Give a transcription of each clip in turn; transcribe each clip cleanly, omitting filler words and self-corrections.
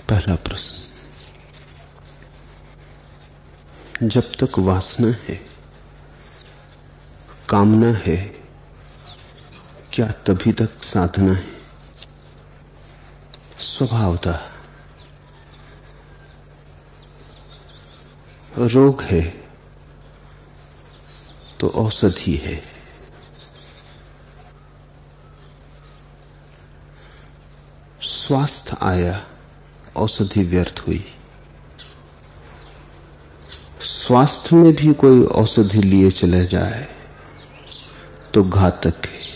पहला प्रश्न, जब तक वासना है, कामना है, क्या तभी तक साधना है? स्वभावतः रोग है तो औषधि है। स्वास्थ्य आया, औषधि व्यर्थ हुई। स्वास्थ्य में भी कोई औषधि लिए चले जाए तो घातक है।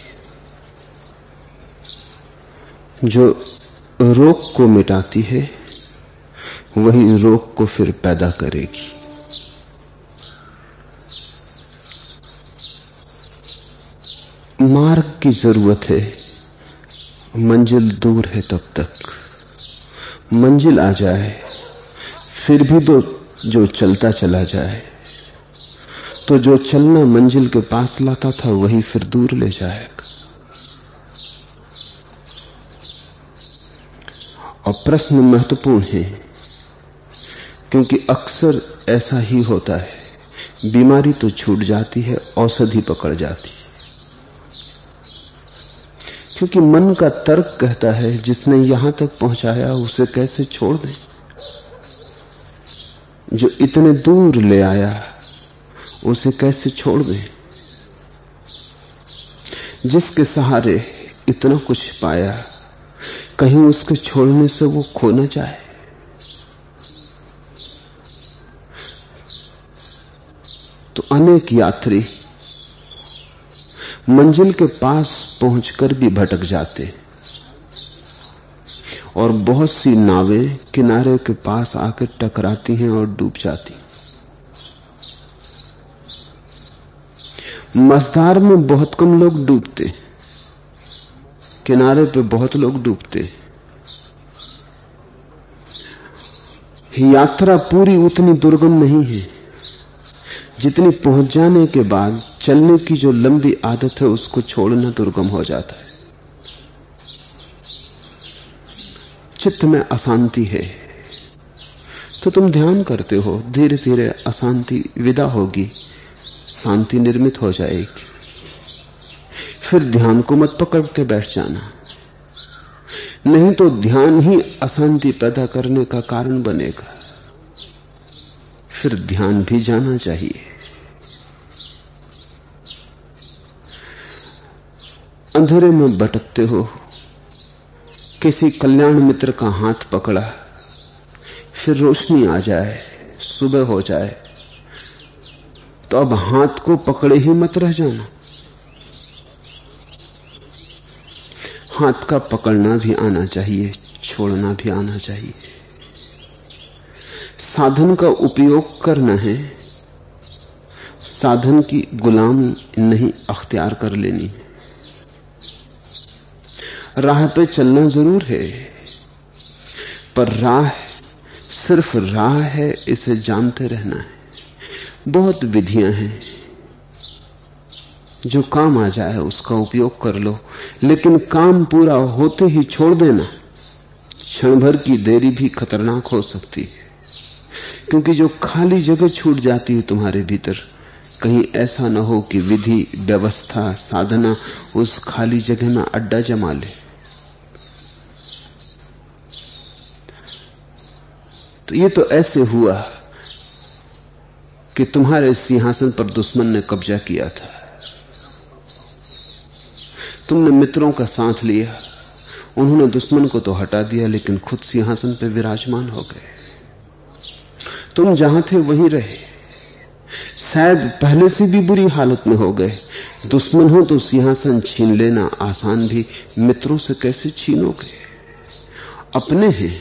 जो रोग को मिटाती है वही रोग को फिर पैदा करेगी। मार्ग की जरूरत है, मंजिल दूर है। तब तक मंजिल आ जाए फिर भी तो जो चलता चला जाए, तो जो चलना मंजिल के पास लाता था वही फिर दूर ले जाएगा। और प्रश्न महत्वपूर्ण है, क्योंकि अक्सर ऐसा ही होता है। बीमारी तो छूट जाती है, औषधि पकड़ जाती है। क्योंकि मन का तर्क कहता है जिसने यहां तक पहुंचाया उसे कैसे छोड़ दें। जो इतने दूर ले आया उसे कैसे छोड़ दें। जिसके सहारे इतना कुछ पाया, कहीं उसके छोड़ने से वो खो न जाए। तो अनेक यात्री मंजिल के पास पहुंचकर भी भटक जाते और बहुत सी नावें किनारे के पास आकर टकराती हैं और डूब जाती। मझधार में बहुत कम लोग डूबते, किनारे पे बहुत लोग डूबते। यात्रा पूरी उतनी दुर्गम नहीं है जितनी पहुंच जाने के बाद चलने की जो लंबी आदत है उसको छोड़ना दुर्गम हो जाता है। चित्त में अशांति है तो तुम ध्यान करते हो, धीरे धीरे अशांति विदा होगी, शांति निर्मित हो जाएगी। फिर ध्यान को मत पकड़ के बैठ जाना, नहीं तो ध्यान ही अशांति पैदा करने का कारण बनेगा। फिर ध्यान भी जाना चाहिए। अंधेरे में भटकते हो, किसी कल्याण मित्र का हाथ पकड़ा, फिर रोशनी आ जाए, सुबह हो जाए, तो अब हाथ को पकड़े ही मत रह जाना। हाथ का पकड़ना भी आना चाहिए, छोड़ना भी आना चाहिए। साधन का उपयोग करना है, साधन की गुलामी नहीं अख्तियार कर लेनी है। राह पे चलना जरूर है, पर राह सिर्फ राह है, इसे जानते रहना है। बहुत विधियां हैं, जो काम आ जाए उसका उपयोग कर लो, लेकिन काम पूरा होते ही छोड़ देना। क्षण भर की देरी भी खतरनाक हो सकती है, क्योंकि जो खाली जगह छूट जाती है तुम्हारे भीतर, कहीं ऐसा न हो कि विधि, व्यवस्था, साधना उस खाली जगह में अड्डा जमा ले। तो ये तो ऐसे हुआ कि तुम्हारे सिंहासन पर दुश्मन ने कब्जा किया था। तुमने मित्रों का साथ लिया, उन्होंने दुश्मन को तो हटा दिया, लेकिन खुद सिंहासन पर विराजमान हो गए। तुम जहां थे वहीं रहे, शायद पहले से भी बुरी हालत में हो गए। दुश्मन हो तो सिंहासन छीन लेना आसान भी, मित्रों से कैसे छीनोगे? अपने हैं,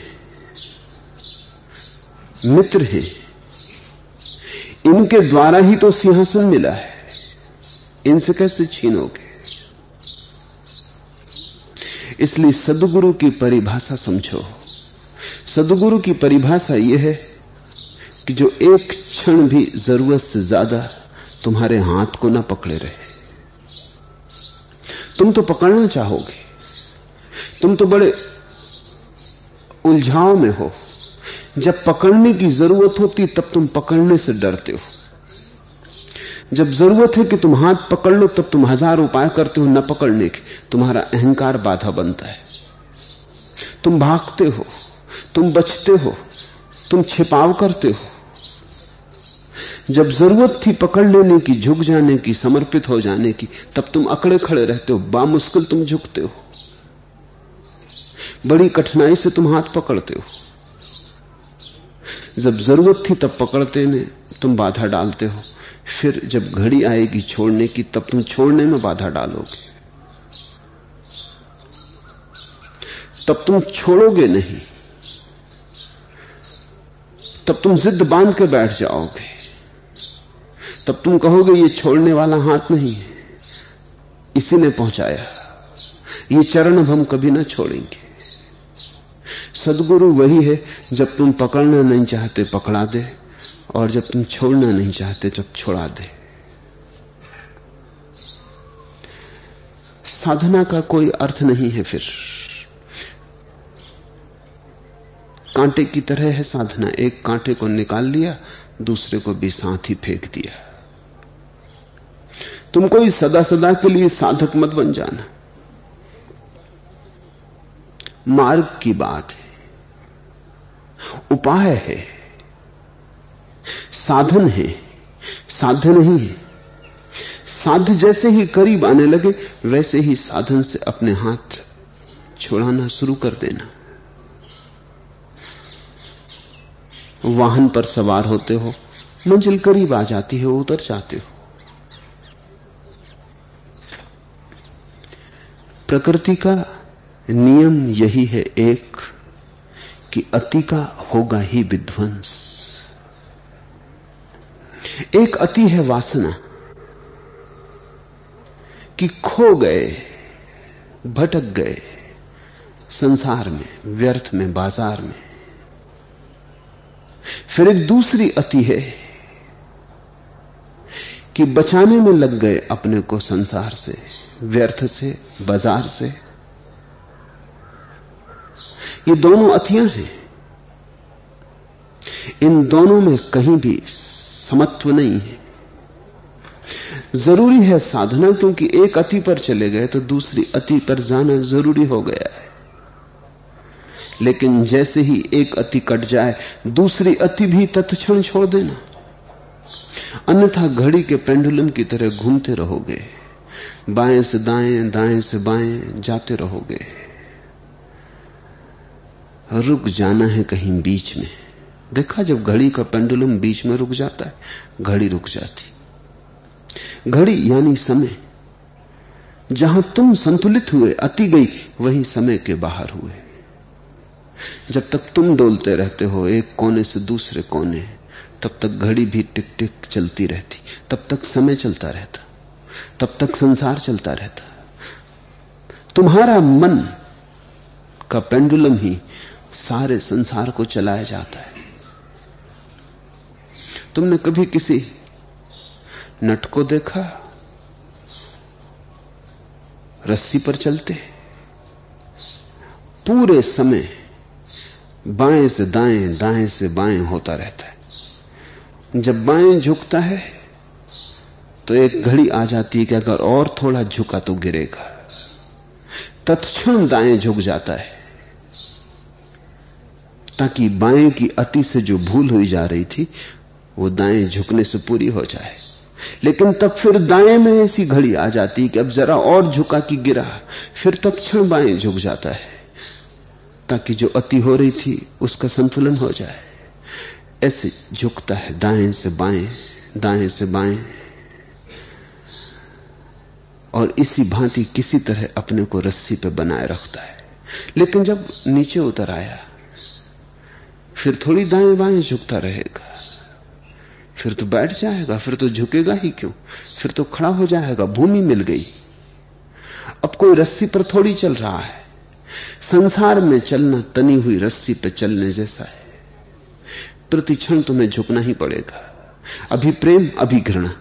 मित्र हैं, इनके द्वारा ही तो सिंहासन मिला है, इनसे कैसे छीनोगे? इसलिए सद्गुरु की परिभाषा समझो। सद्गुरु की परिभाषा यह है कि जो एक क्षण भी जरूरत से ज्यादा तुम्हारे हाथ को न पकड़े रहे। तुम तो पकड़ना चाहोगे, तुम तो बड़े उलझाव में हो। जब पकड़ने की जरूरत होती तब तुम पकड़ने से डरते हो। जब जरूरत है कि तुम हाथ पकड़ लो तब तुम हजार उपाय करते हो न पकड़ने के। तुम्हारा अहंकार बाधा बनता है। तुम भागते हो, तुम बचते हो, तुम छिपाव करते हो। जब जरूरत थी पकड़ लेने की, झुक जाने की, समर्पित हो जाने की, तब तुम अकड़े खड़े रहते हो। बामुश्किल तुम झुकते हो, बड़ी कठिनाई से तुम हाथ पकड़ते हो। जब जरूरत थी तब पकड़ते में तुम बाधा डालते हो। फिर जब घड़ी आएगी छोड़ने की तब तुम छोड़ने में बाधा डालोगे। तब तुम छोड़ोगे नहीं, तब तुम जिद बांध के बैठ जाओगे। तब तुम कहोगे ये छोड़ने वाला हाथ नहीं है, इसी ने पहुंचाया, ये चरण अब हम कभी ना छोड़ेंगे। सद्गुरु वही है जब तुम पकड़ना नहीं चाहते पकड़ा दे, और जब तुम छोड़ना नहीं चाहते तब छोड़ा दे। साधना का कोई अर्थ नहीं है। फिर कांटे की तरह है साधना। एक कांटे को निकाल लिया, दूसरे को भी साथ ही फेंक दिया। तुम कोई सदा सदा के लिए साधक मत बन जाना। मार्ग की बात है, उपाय है, साधन है, साध्य नहीं है। साध्य जैसे ही करीब आने लगे वैसे ही साधन से अपने हाथ छुड़ाना शुरू कर देना। वाहन पर सवार होते हो, मंजिल करीब आ जाती है, उतर जाते हो। प्रकृति का नियम यही है एक, कि अति का होगा ही विध्वंस। एक अति है वासना, कि खो गए, भटक गए संसार में, व्यर्थ में, बाजार में। फिर एक दूसरी अति है कि बचाने में लग गए अपने को संसार से, व्यर्थ से, बाजार से। ये दोनों अतियां हैं। इन दोनों में कहीं भी समत्व नहीं है। जरूरी है साधना, क्योंकि एक अति पर चले गए तो दूसरी अति पर जाना जरूरी हो गया है। लेकिन जैसे ही एक अति कट जाए दूसरी अति भी तत्क्षण छोड़ देना, अन्यथा घड़ी के पेंडुलम की तरह घूमते रहोगे, बाएं से दाएं, दाएं से बाएं जाते रहोगे। रुक जाना है कहीं बीच में। देखा, जब घड़ी का पेंडुलम बीच में रुक जाता है, घड़ी रुक जाती। घड़ी यानी समय। जहां तुम संतुलित हुए, अति गई, वही समय के बाहर हुए। जब तक तुम डोलते रहते हो एक कोने से दूसरे कोने, तब तक घड़ी भी टिक टिक चलती रहती, तब तक समय चलता रहता, तब तक संसार चलता रहता। तुम्हारा मन का पेंडुलम ही सारे संसार को चलाया जाता है। तुमने कभी किसी नट को देखा रस्सी पर चलते? पूरे समय बाएं से दाएं, दाएं से बाएं होता रहता है। जब बाएं झुकता है तो एक घड़ी आ जाती है कि अगर और थोड़ा झुका तो गिरेगा। तत्क्षण दाएं झुक जाता है, ताकि बाएं की अति से जो भूल हुई जा रही थी वो दाएं झुकने से पूरी हो जाए। लेकिन तब फिर दाएं में ऐसी घड़ी आ जाती है कि अब जरा और झुका कि गिरा, फिर तत्क्षण बाएं झुक जाता है, ताकि जो अति हो रही थी उसका संतुलन हो जाए। ऐसे झुकता है दाएं से बाएं, दाएं से बाएं, और इसी भांति किसी तरह अपने को रस्सी पे बनाए रखता है। लेकिन जब नीचे उतर आया फिर थोड़ी दाएं बाएं झुकता रहेगा, फिर तो बैठ जाएगा, फिर तो झुकेगा ही क्यों, फिर तो खड़ा हो जाएगा, भूमि मिल गई। अब कोई रस्सी पर थोड़ी चल रहा है। संसार में चलना तनी हुई रस्सी पर चलने जैसा है। प्रतिक्षण तुम्हें झुकना ही पड़ेगा। अभी प्रेम, अभी घृणा,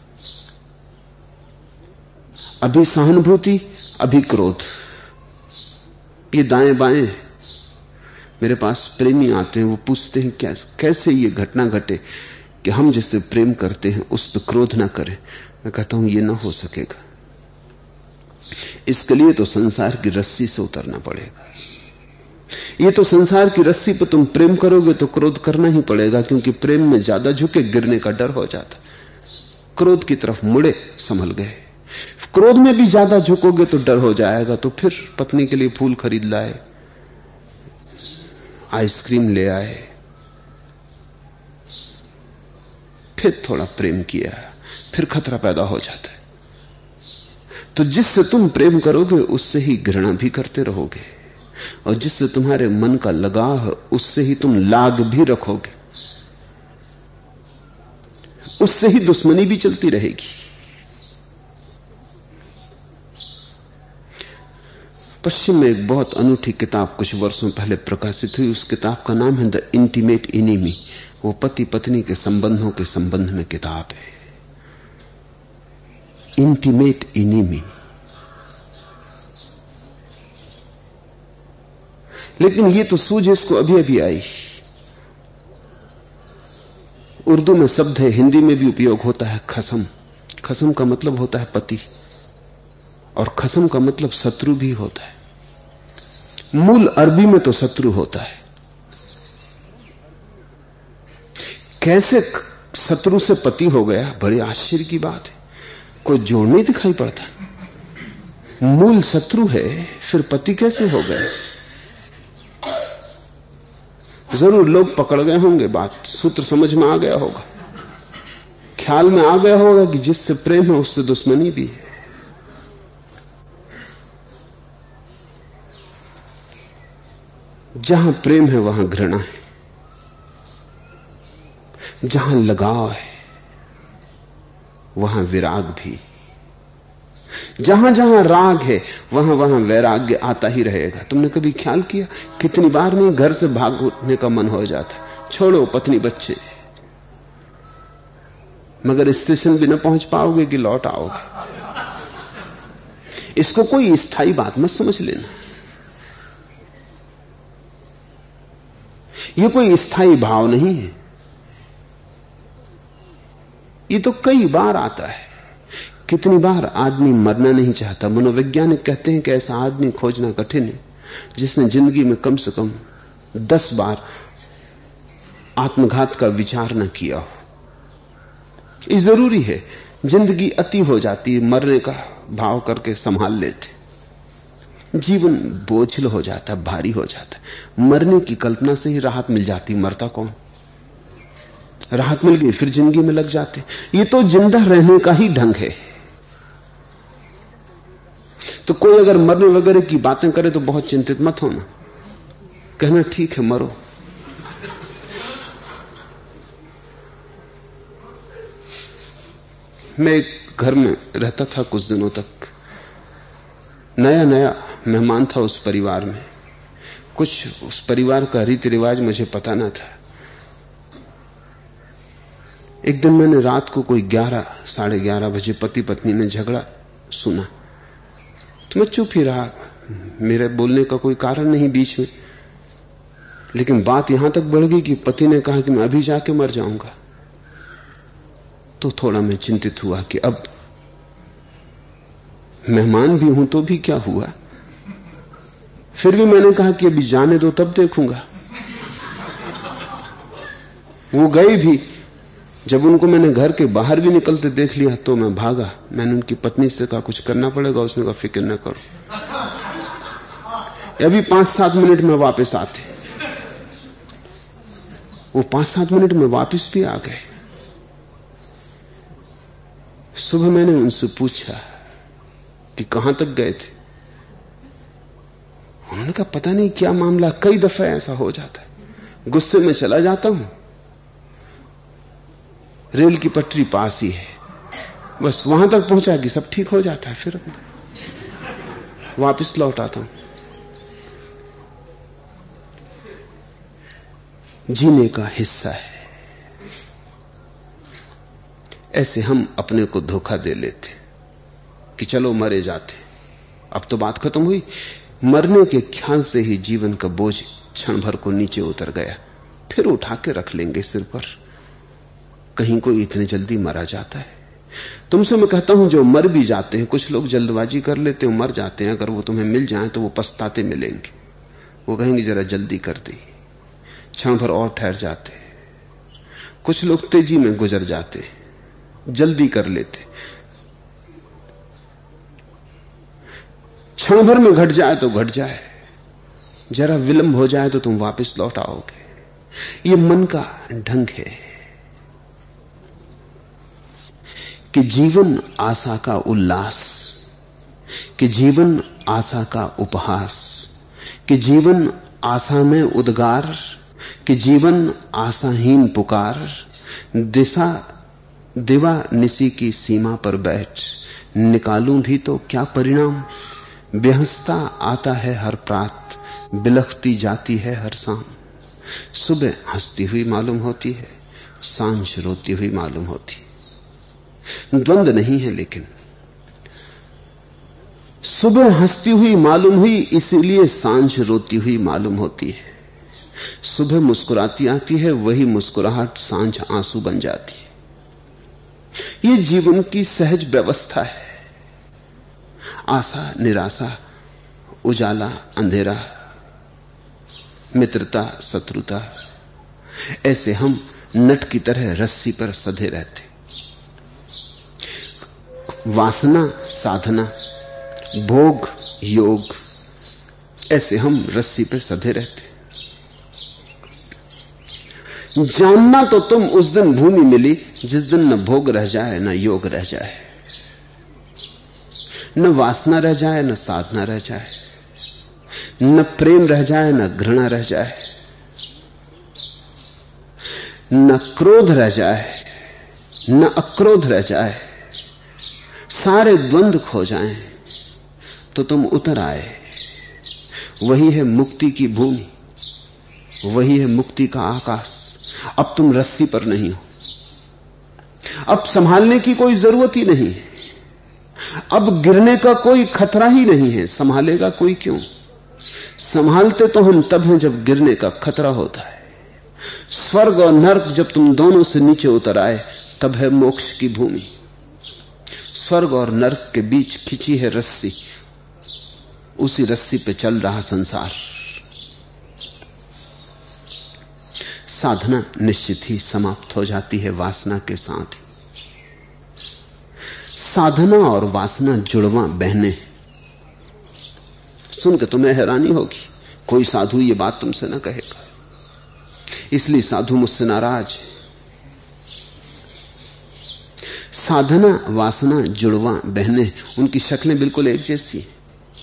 अभी सहानुभूति, अभी क्रोध, ये दाएं बाएं। मेरे पास प्रेमी आते हैं, वो पूछते हैं कैसे ये घटना घटे कि हम जिससे प्रेम करते हैं उस पर क्रोध ना करें। मैं कहता हूं ये ना हो सकेगा। इसके लिए तो संसार की रस्सी से उतरना पड़ेगा। ये तो संसार की रस्सी पर तुम प्रेम करोगे तो क्रोध करना ही पड़ेगा, क्योंकि प्रेम में ज्यादा झुके गिरने का डर हो जाता। क्रोध की तरफ मुड़े संभल गए। क्रोध में भी ज्यादा झुकोगे तो डर हो जाएगा, तो फिर पत्नी के लिए फूल खरीद लाए, आइसक्रीम ले आए, फिर थोड़ा प्रेम किया, फिर खतरा पैदा हो जाता है। तो जिससे तुम प्रेम करोगे उससे ही घृणा भी करते रहोगे, और जिससे तुम्हारे मन का लगाव है उससे ही तुम लाग भी रखोगे, उससे ही दुश्मनी भी चलती रहेगी। पश्चिम में एक बहुत अनूठी किताब कुछ वर्षों पहले प्रकाशित हुई। उस किताब का नाम है द इंटीमेट एनिमी। वो पति पत्नी के संबंधों के संबंध में किताब है। Intimate enemy. लेकिन ये तो सूझ इसको अभी अभी आई। उर्दू में शब्द है, हिंदी में भी उपयोग होता है, खसम। खसम का मतलब होता है पति, और खसम का मतलब शत्रु भी होता है। मूल अरबी में तो शत्रु होता है। कैसे शत्रु से पति हो गया, बड़े आश्चर्य की बात है। कोई जोड़ नहीं दिखाई पड़ता। मूल शत्रु है, फिर पति कैसे हो गए? जरूर लोग पकड़ गए होंगे, बात सूत्र समझ में आ गया होगा, ख्याल में आ गया होगा कि जिससे प्रेम है उससे दुश्मनी भी है। जहां प्रेम है वहां घृणा है, जहां लगाव है वहां विराग भी, जहां जहां राग है वहां वहां वैराग्य आता ही रहेगा। तुमने कभी ख्याल किया कितनी बार नहीं घर से भागने का मन हो जाता, छोड़ो पत्नी बच्चे, मगर स्टेशन भी न पहुंच पाओगे कि लौट आओगे। इसको कोई स्थायी बात मत समझ लेना, यह कोई स्थायी भाव नहीं है। ये तो कई बार आता है। कितनी बार आदमी मरना नहीं चाहता। मनोवैज्ञानिक कहते हैं कि ऐसा आदमी खोजना कठिन है जिसने जिंदगी में कम से कम 10 बार आत्मघात का विचार न किया हो। ये जरूरी है। जिंदगी अति हो जाती है, मरने का भाव करके संभाल लेते, जीवन बोझिल हो जाता, भारी हो जाता। मरने की कल्पना से ही राहत मिल जाती। मरता कौन? राहत मिल गई फिर जिंदगी में लग जाते। ये तो जिंदा रहने का ही ढंग है। तो कोई अगर मरने वगैरह की बातें करे तो बहुत चिंतित मत होना, कहना ठीक है मरो। मैं एक घर में रहता था कुछ दिनों तक। नया नया मेहमान था उस परिवार में। कुछ उस परिवार का रीति रिवाज मुझे पता ना था। एक दिन मैंने रात को कोई 11, साढ़े 11 बजे पति पत्नी में झगड़ा सुना, तो मैं चुप ही रहा। मेरे बोलने का कोई कारण नहीं बीच में, लेकिन बात यहां तक बढ़ गई कि पति ने कहा कि मैं अभी जाके मर जाऊंगा। तो थोड़ा मैं चिंतित हुआ कि अब मेहमान भी हूं तो भी क्या हुआ। फिर भी मैंने कहा कि अभी जाने दो तब देखूंगा। वो गए भी। जब उनको मैंने घर के बाहर भी निकलते देख लिया तो मैं भागा। मैंने उनकी पत्नी से कहा कुछ करना पड़ेगा। उसने कहा फिक्र न करो, अभी 5-7 मिनट में वापस आते। वो 5-7 मिनट में वापस भी आ गए। सुबह मैंने उनसे पूछा कि कहां तक गए थे। उन्होंने कहा पता नहीं क्या मामला, कई दफा ऐसा हो जाता है, गुस्से में चला जाता हूं, रेल की पटरी पास ही है, बस वहां तक पहुंचा कि सब ठीक हो जाता है, फिर वापस लौट आता हूं। जीने का हिस्सा है। ऐसे हम अपने को धोखा दे लेते कि चलो मरे जाते, अब तो बात खत्म हुई। मरने के ख्याल से ही जीवन का बोझ क्षण भर को नीचे उतर गया, फिर उठा के रख लेंगे सिर पर। कहीं कोई इतने जल्दी मरा जाता है? तुमसे मैं कहता हूं जो मर भी जाते हैं, कुछ लोग जल्दबाजी कर लेते हैं, मर जाते हैं, अगर वो तुम्हें मिल जाएं तो वो पछताते मिलेंगे। वो कहेंगे जरा जल्दी कर दी, क्षण भर और ठहर जाते। कुछ लोग तेजी में गुजर जाते, जल्दी कर लेते, क्षण भर में घट जाए तो घट जाए, जरा विलंब हो जाए तो तुम वापस लौट आओगे। ये मन का ढंग है कि जीवन आशा का उल्लास, कि जीवन आशा का उपहास, कि जीवन आशा में उद्गार, कि जीवन आशाहीन पुकार। दिशा दिवा निसी की सीमा पर बैठ, निकालूं भी तो क्या परिणाम। बेहसता आता है हर प्रात, बिलखती जाती है हर शाम। सुबह हंसती हुई मालूम होती है, सांझ रोती हुई मालूम होती है। द्वंद नहीं है, लेकिन सुबह हंसती हुई मालूम हुई, इसीलिए सांझ रोती हुई मालूम होती है। सुबह मुस्कुराती आती है, वही मुस्कुराहट सांझ आंसू बन जाती है। ये जीवन की सहज व्यवस्था है। आशा निराशा, उजाला अंधेरा, मित्रता शत्रुता, ऐसे हम नट की तरह रस्सी पर सधे रहते। वासना साधना, भोग योग, ऐसे हम रस्सी पर सधे रहते। जानना तो तुम उस दिन भूमि मिली जिस दिन न भोग रह जाए न योग रह जाए, न वासना रह जाए न साधना रह जाए, न प्रेम रह जाए न घृणा रह जाए, न क्रोध रह जाए न अक्रोध रह जाए। सारे द्वंद्व खो जाएं तो तुम उतर आए। वही है मुक्ति की भूमि, वही है मुक्ति का आकाश। अब तुम रस्सी पर नहीं हो, अब संभालने की कोई जरूरत ही नहीं है, अब गिरने का कोई खतरा ही नहीं है। संभालेगा कोई क्यों? संभालते तो हम तब हैं जब गिरने का खतरा होता है। स्वर्ग और नरक जब तुम दोनों से नीचे उतर आए, तब है मोक्ष की भूमि। स्वर्ग और नरक के बीच खिंची है रस्सी, उसी रस्सी पे चल रहा संसार। साधना निश्चित ही समाप्त हो जाती है वासना के साथ ही। साधना और वासना जुड़वा बहने। सुनकर तुम्हें हैरानी होगी, कोई साधु ये बात तुमसे न कहेगा, इसलिए साधु मुझसे नाराज है। साधना वासना जुड़वा बहने, उनकी शक्लें बिल्कुल एक जैसी हैं।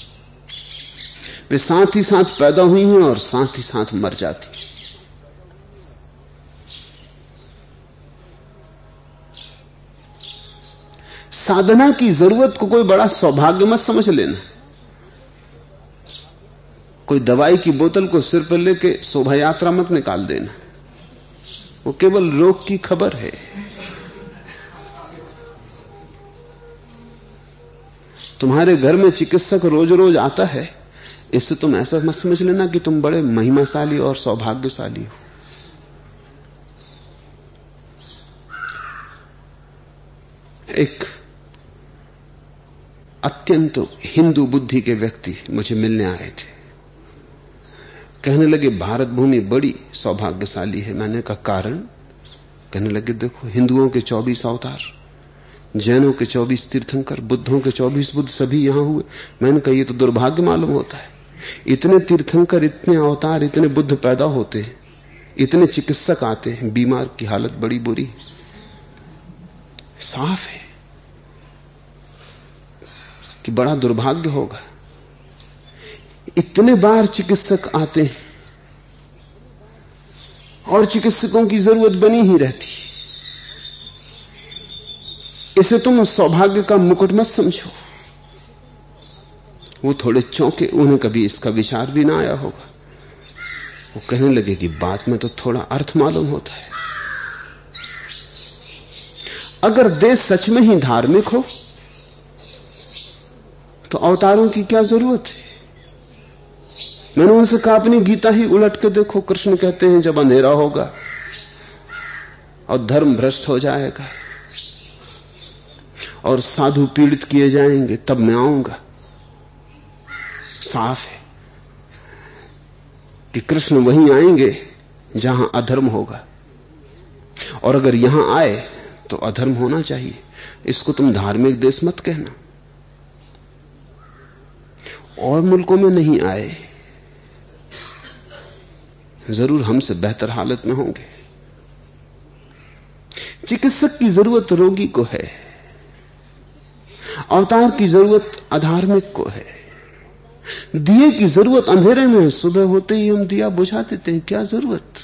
वे साथ ही साथ पैदा हुई हैं और साथ ही साथ मर जाती। साधना की जरूरत को कोई बड़ा सौभाग्य मत समझ लेना। कोई दवाई की बोतल को सिर पर लेके शोभा यात्रा मत निकाल देना, वो केवल रोग की खबर है। तुम्हारे घर में चिकित्सक रोज रोज आता है, इससे तुम ऐसा मत समझ लेना कि तुम बड़े महिमाशाली और सौभाग्यशाली हो। एक अत्यंत हिंदू बुद्धि के व्यक्ति मुझे मिलने आए थे। कहने लगे भारत भूमि बड़ी सौभाग्यशाली है। मैंने कहा कारण? कहने लगे देखो, हिंदुओं के 24 अवतार, जैनों के 24 तीर्थंकर, बुद्धों के 24 बुद्ध सभी यहां हुए। मैंने कहा ये तो दुर्भाग्य मालूम होता है। इतने तीर्थंकर, इतने अवतार, इतने बुद्ध पैदा होते हैं, इतने चिकित्सक आते हैं, बीमार की हालत बड़ी बुरी। साफ है कि बड़ा दुर्भाग्य होगा। इतने बार चिकित्सक आते हैं और चिकित्सकों की जरूरत बनी ही रहती। इसे तुम सौभाग्य का मुकुट मत समझो। वो थोड़े चौंके, उन्हें कभी इसका विचार भी ना आया होगा। वो कहने लगे कि बात में तो थोड़ा अर्थ मालूम होता है। अगर देश सच में ही धार्मिक हो तो अवतारों की क्या जरूरत है? मैंने उनसे कहा अपनी गीता ही उलट के देखो। कृष्ण कहते हैं जब अंधेरा होगा और धर्म भ्रष्ट हो जाएगा और साधु पीड़ित किए जाएंगे, तब मैं आऊंगा। साफ है कि कृष्ण वहीं आएंगे जहां अधर्म होगा, और अगर यहां आए तो अधर्म होना चाहिए। इसको तुम धार्मिक देश मत कहना। और मुल्कों में नहीं आए, जरूर हमसे बेहतर हालत में होंगे। चिकित्सक की जरूरत रोगी को है, अवतार की जरूरत अधार्मिक को है, दिए की जरूरत अंधेरे में। सुबह होते ही हम दिया बुझा देते हैं, क्या जरूरत।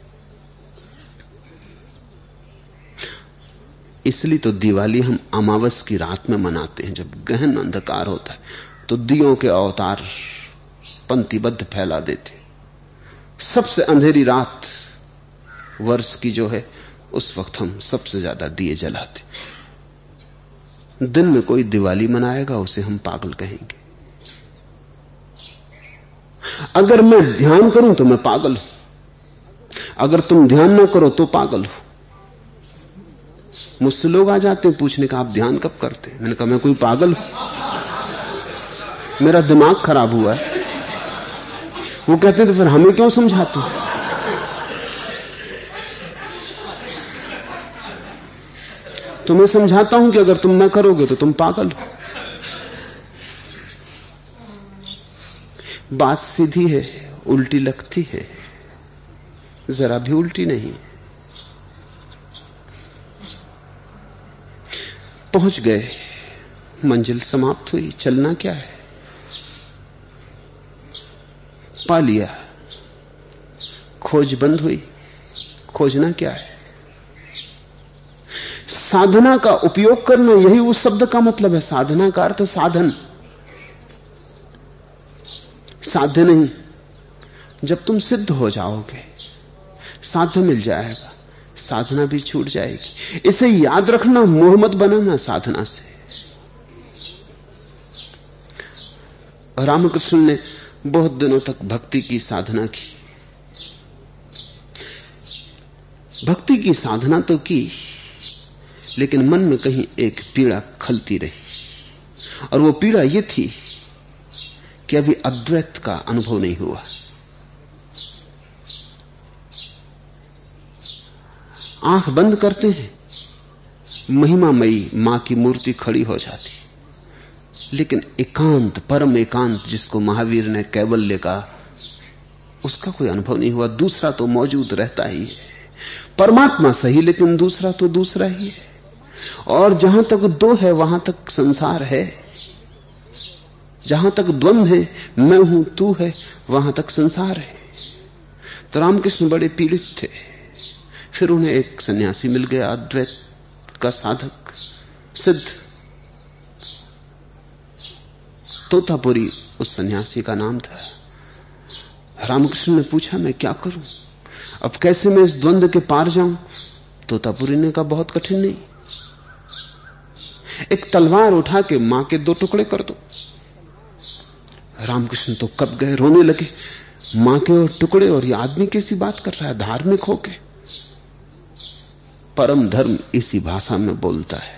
इसलिए तो दिवाली हम अमावस की रात में मनाते हैं, जब गहन अंधकार होता है तो दियों के अवतार पंक्तिबद्ध फैला देते। सबसे अंधेरी रात वर्ष की जो है, उस वक्त हम सबसे ज्यादा दिए जलाते। दिन में कोई दिवाली मनाएगा उसे हम पागल कहेंगे। अगर मैं ध्यान करूं तो मैं पागल हूं, अगर तुम ध्यान ना करो तो पागल हो। मुझसे लोग आ जाते हैं पूछने का, आप ध्यान कब करते हैं? मैंने कहा मैं कोई पागल हूं, मेरा दिमाग खराब हुआ है। वो कहते तो फिर हमें क्यों समझाते? तुम्हें समझाता हूं कि अगर तुम ना करोगे तो तुम पागल हो। बात सीधी है, उल्टी लगती है, जरा भी उल्टी नहीं। पहुंच गए, मंजिल समाप्त हुई, चलना क्या है? पा लिया, खोज बंद हुई, खोजना क्या है? साधना का उपयोग करना, यही उस शब्द का मतलब है। साधना का अर्थ साधन, साध्य नहीं। जब तुम सिद्ध हो जाओगे साध्य मिल जाएगा, साधना भी छूट जाएगी। इसे याद रखना, मोह मत बनाना साधना से। रामकृष्ण ने बहुत दिनों तक भक्ति की साधना की। भक्ति की साधना तो की, लेकिन मन में कहीं एक पीड़ा खलती रही, और वो पीड़ा ये थी कि अभी अद्वैत का अनुभव नहीं हुआ। आंख बंद करते हैं, महिमामयी मां की मूर्ति खड़ी हो जाती, लेकिन एकांत, परम एकांत जिसको महावीर ने कैवल्य कहा, उसका कोई अनुभव नहीं हुआ। दूसरा तो मौजूद रहता ही है, परमात्मा सही, लेकिन दूसरा तो दूसरा ही है। और जहां तक दो है वहां तक संसार है, जहां तक द्वंद्व है, मैं हूं तू है, वहां तक संसार है। तो रामकृष्ण बड़े पीड़ित थे। फिर उन्हें एक सन्यासी मिल गया, अद्वैत का साधक, सिद्ध, तोतापुरी उस सन्यासी का नाम था। रामकृष्ण ने पूछा मैं क्या करूं, अब कैसे मैं इस द्वंद्व के पार जाऊं? तोतापुरी ने कहा बहुत कठिन नहीं, एक तलवार उठा के मां के 2 टुकड़े कर दो। रामकृष्ण तो कब गए, रोने लगे। मां के और टुकड़े, और ये आदमी कैसी बात कर रहा है धार्मिक होके। परम धर्म इसी भाषा में बोलता है,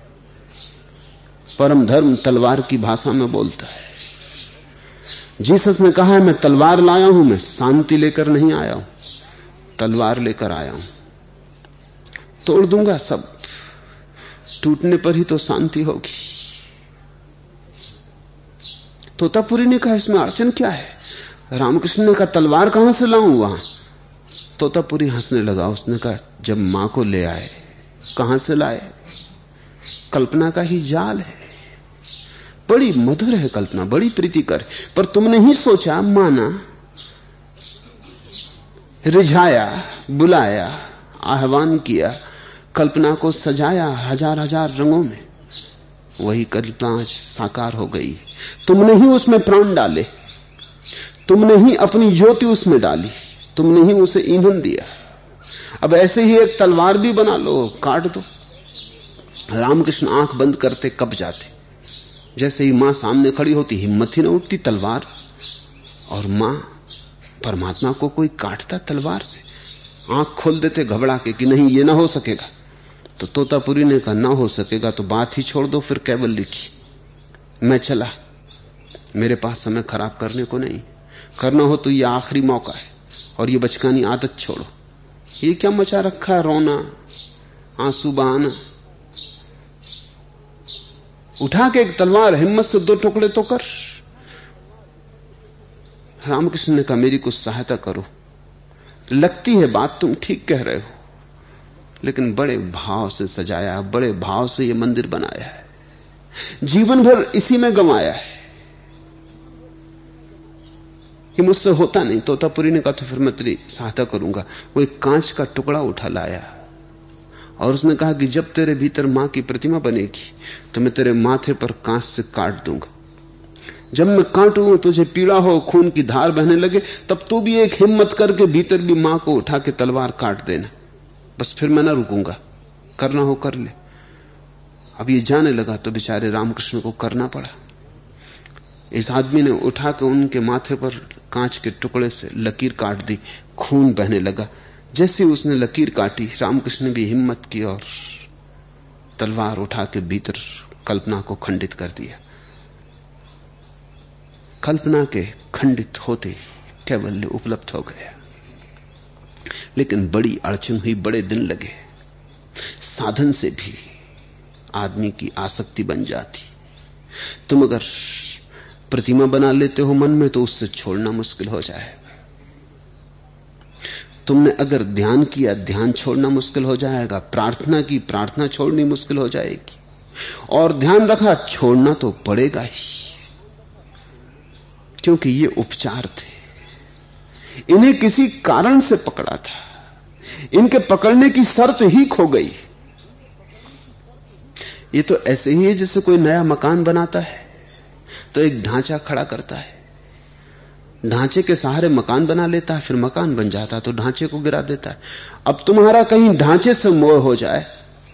परम धर्म तलवार की भाषा में बोलता है। जीसस ने कहा है मैं तलवार लाया हूं, मैं शांति लेकर नहीं आया हूं, तलवार लेकर आया हूं। तोड़ दूंगा सब, टूटने पर ही तो शांति होगी। तोतापुरी ने कहा इसमें अड़चन क्या है? रामकृष्ण ने कहा तलवार कहां से लाऊं वहां? तोतापुरी हंसने लगा। उसने कहा जब मां को ले आए, कहां से लाए? कल्पना का ही जाल है, बड़ी मधुर है कल्पना, बड़ी प्रीतिकर, पर तुमने ही सोचा, माना, रिझाया, बुलाया, आह्वान किया, कल्पना को सजाया हजार हजार रंगों में, वही कल्पना आज साकार हो गई। तुमने ही उसमें प्राण डाले, तुमने ही अपनी ज्योति उसमें डाली, तुमने ही उसे ईंधन दिया। अब ऐसे ही एक तलवार भी बना लो, काट दो। रामकृष्ण आंख बंद करते कब जाते, जैसे ही मां सामने खड़ी होती हिम्मत ही न उठती तलवार, और मां परमात्मा को कोई काटता तलवार से? आंख खोल देते घबरा के कि नहीं ये ना हो सकेगा। तो तोतापुरी ने कहा ना हो सकेगा तो बात ही छोड़ दो, फिर केवल लिखी, मैं चला, मेरे पास समय खराब करने को नहीं। करना हो तो ये आखिरी मौका है, और ये बचकानी आदत छोड़ो। ये क्या मचा रखा है, रोना, आंसू बहाना। उठा के एक तलवार हिम्मत से 2 टुकड़े तो कर। रामकृष्ण ने कहा मेरी कुछ सहायता करो। लगती है बात तुम ठीक कह रहे हो, लेकिन बड़े भाव से सजाया, बड़े भाव से ये मंदिर बनाया है, जीवन भर इसी में गंवाया है, ये मुझसे होता नहीं। तोतापुरी ने कहा तो फिर मैं तेरी सहायता करूंगा। वो एक कांच का टुकड़ा उठा लाया और उसने कहा कि जब तेरे भीतर मां की प्रतिमा बनेगी तो मैं तेरे माथे पर कांच से काट दूंगा। जब मैं काटूं, तुझे पीड़ा हो, खून की धार बहने लगे, तब तू भी एक हिम्मत करके भीतर भी मां को उठा के तलवार काट देना। बस फिर मैं ना रुकूंगा, करना हो कर ले। अब ये जाने लगा तो बेचारे रामकृष्ण को करना पड़ा। इस आदमी ने उठा के उनके माथे पर कांच के टुकड़े से लकीर काट दी, खून बहने लगा। जैसे उसने लकीर काटी, रामकृष्ण ने भी हिम्मत की और तलवार उठा के भीतर कल्पना को खंडित कर दिया। कल्पना के खंडित होते कैवल्य उपलब्ध हो गया। लेकिन बड़ी अड़चन हुई, बड़े दिन लगे। साधन से भी आदमी की आसक्ति बन जाती। तुम अगर प्रतिमा बना लेते हो मन में तो उससे छोड़ना मुश्किल हो जाएगा। तुमने अगर ध्यान किया, ध्यान छोड़ना मुश्किल हो जाएगा। प्रार्थना की, प्रार्थना छोड़नी मुश्किल हो जाएगी। और ध्यान रखा, छोड़ना तो पड़ेगा ही, क्योंकि ये उपचार थे। इन्हें किसी कारण से पकड़ा था, इनके पकड़ने की शर्त ही खो गई। ये तो ऐसे ही है जैसे कोई नया मकान बनाता है तो एक ढांचा खड़ा करता है, ढांचे के सहारे मकान बना लेता है, फिर मकान बन जाता है तो ढांचे को गिरा देता है। अब तुम्हारा कहीं ढांचे से मोह हो जाए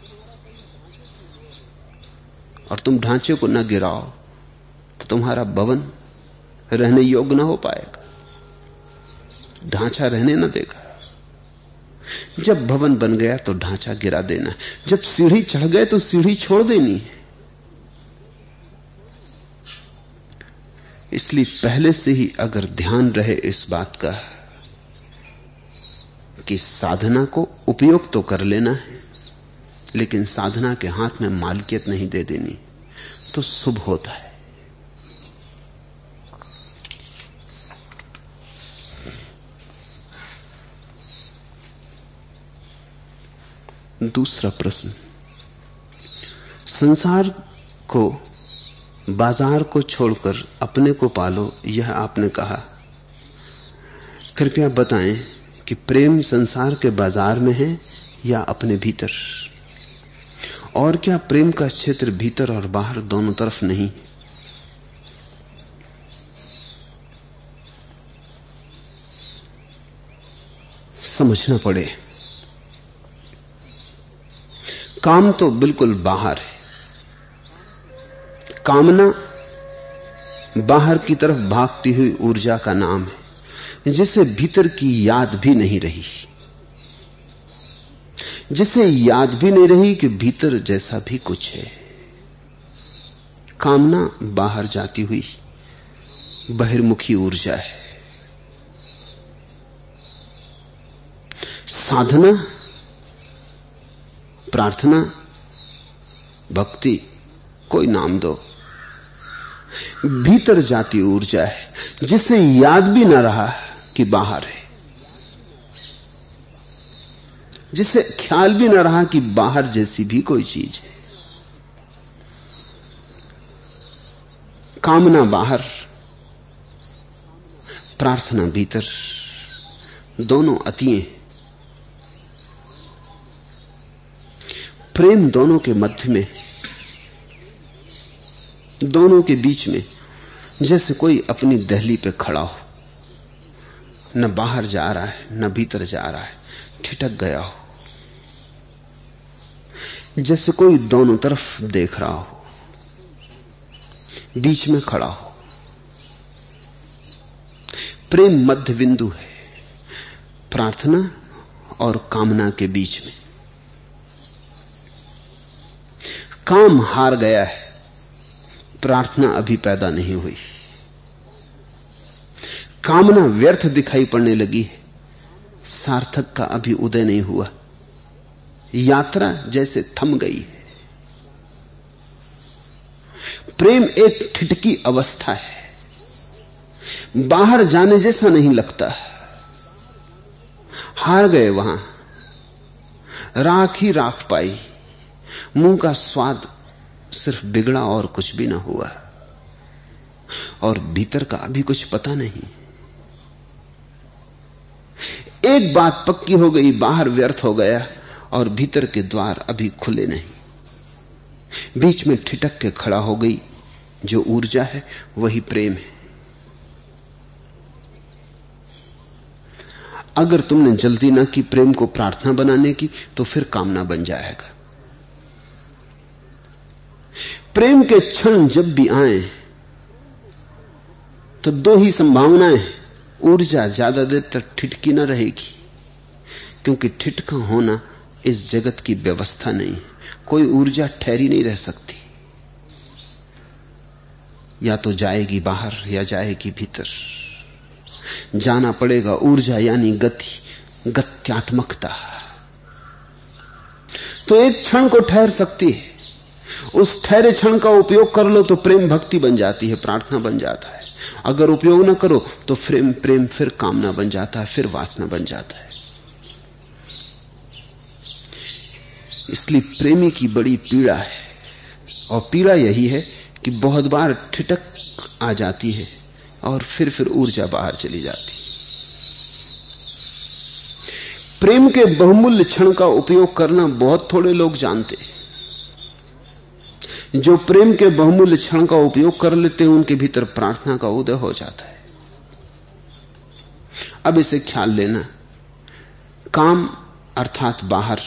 और तुम ढांचे को न गिराओ तो तुम्हारा भवन रहने योग्य न हो पाएगा, ढांचा रहने न देगा। जब भवन बन गया तो ढांचा गिरा देना, जब सीढ़ी चढ़ गए तो सीढ़ी छोड़ देनी है। इसलिए पहले से ही अगर ध्यान रहे इस बात का कि साधना को उपयोग तो कर लेना है, लेकिन साधना के हाथ में मालिकियत नहीं दे देनी, तो शुभ होता है। दूसरा प्रश्न, संसार को, बाजार को छोड़कर अपने को पालो, यह आपने कहा। कृपया बताएं कि प्रेम संसार के बाजार में है या अपने भीतर, और क्या प्रेम का क्षेत्र भीतर और बाहर दोनों तरफ नहीं? समझना पड़े। काम तो बिल्कुल बाहर है, कामना बाहर की तरफ भागती हुई ऊर्जा का नाम है, जिसे भीतर की याद भी नहीं रही, जिसे याद भी नहीं रही कि भीतर जैसा भी कुछ है। कामना बाहर जाती हुई बहिर्मुखी ऊर्जा है। साधना, प्रार्थना, भक्ति, कोई नाम दो, भीतर जाती ऊर्जा है, जिसे याद भी न रहा कि बाहर है, जिसे ख्याल भी न रहा कि बाहर जैसी भी कोई चीज है। कामना बाहर, प्रार्थना भीतर, दोनों अतिए। प्रेम दोनों के मध्य में, दोनों के बीच में, जैसे कोई अपनी दहली पे खड़ा हो, न बाहर जा रहा है न भीतर जा रहा है, ठिठक गया हो, जैसे कोई दोनों तरफ देख रहा हो, बीच में खड़ा हो। प्रेम मध्य बिंदु है प्रार्थना और कामना के बीच में। काम हार गया है, प्रार्थना अभी पैदा नहीं हुई। कामना व्यर्थ दिखाई पड़ने लगी है, सार्थक का अभी उदय नहीं हुआ। यात्रा जैसे थम गई है। प्रेम एक ठिठकी अवस्था है, बाहर जाने जैसा नहीं लगता। हार गए वहां, राख ही राख पाई, मुंह का स्वाद सिर्फ बिगड़ा और कुछ भी ना हुआ, और भीतर का अभी कुछ पता नहीं। एक बात पक्की हो गई, बाहर व्यर्थ हो गया और भीतर के द्वार अभी खुले नहीं। बीच में ठिठक के खड़ा हो गई जो ऊर्जा है, वही प्रेम है। अगर तुमने जल्दी ना की प्रेम को प्रार्थना बनाने की, तो फिर कामना बन जाएगा। प्रेम के क्षण जब भी आए तो दो ही संभावनाएं, ऊर्जा ज्यादा देर तक ठिठकी ना रहेगी, क्योंकि ठिठका होना इस जगत की व्यवस्था नहीं। कोई ऊर्जा ठहरी नहीं रह सकती, या तो जाएगी बाहर या जाएगी भीतर। जाना पड़ेगा। ऊर्जा यानी गति, गत्यात्मकता। तो एक क्षण को ठहर सकती है, उस ठहरे क्षण का उपयोग कर लो तो प्रेम भक्ति बन जाती है, प्रार्थना बन जाता है। अगर उपयोग ना करो तो प्रेम फिर कामना बन जाता है, फिर वासना बन जाता है। इसलिए प्रेमी की बड़ी पीड़ा है, और पीड़ा यही है कि बहुत बार ठिठक आ जाती है और फिर ऊर्जा बाहर चली जाती। प्रेम के बहुमूल्य क्षण का उपयोग करना बहुत थोड़े लोग जानते हैं। जो प्रेम के बहुमूल्य क्षण का उपयोग कर लेते हैं, उनके भीतर प्रार्थना का उदय हो जाता है। अब इसे ख्याल लेना, काम अर्थात बाहर,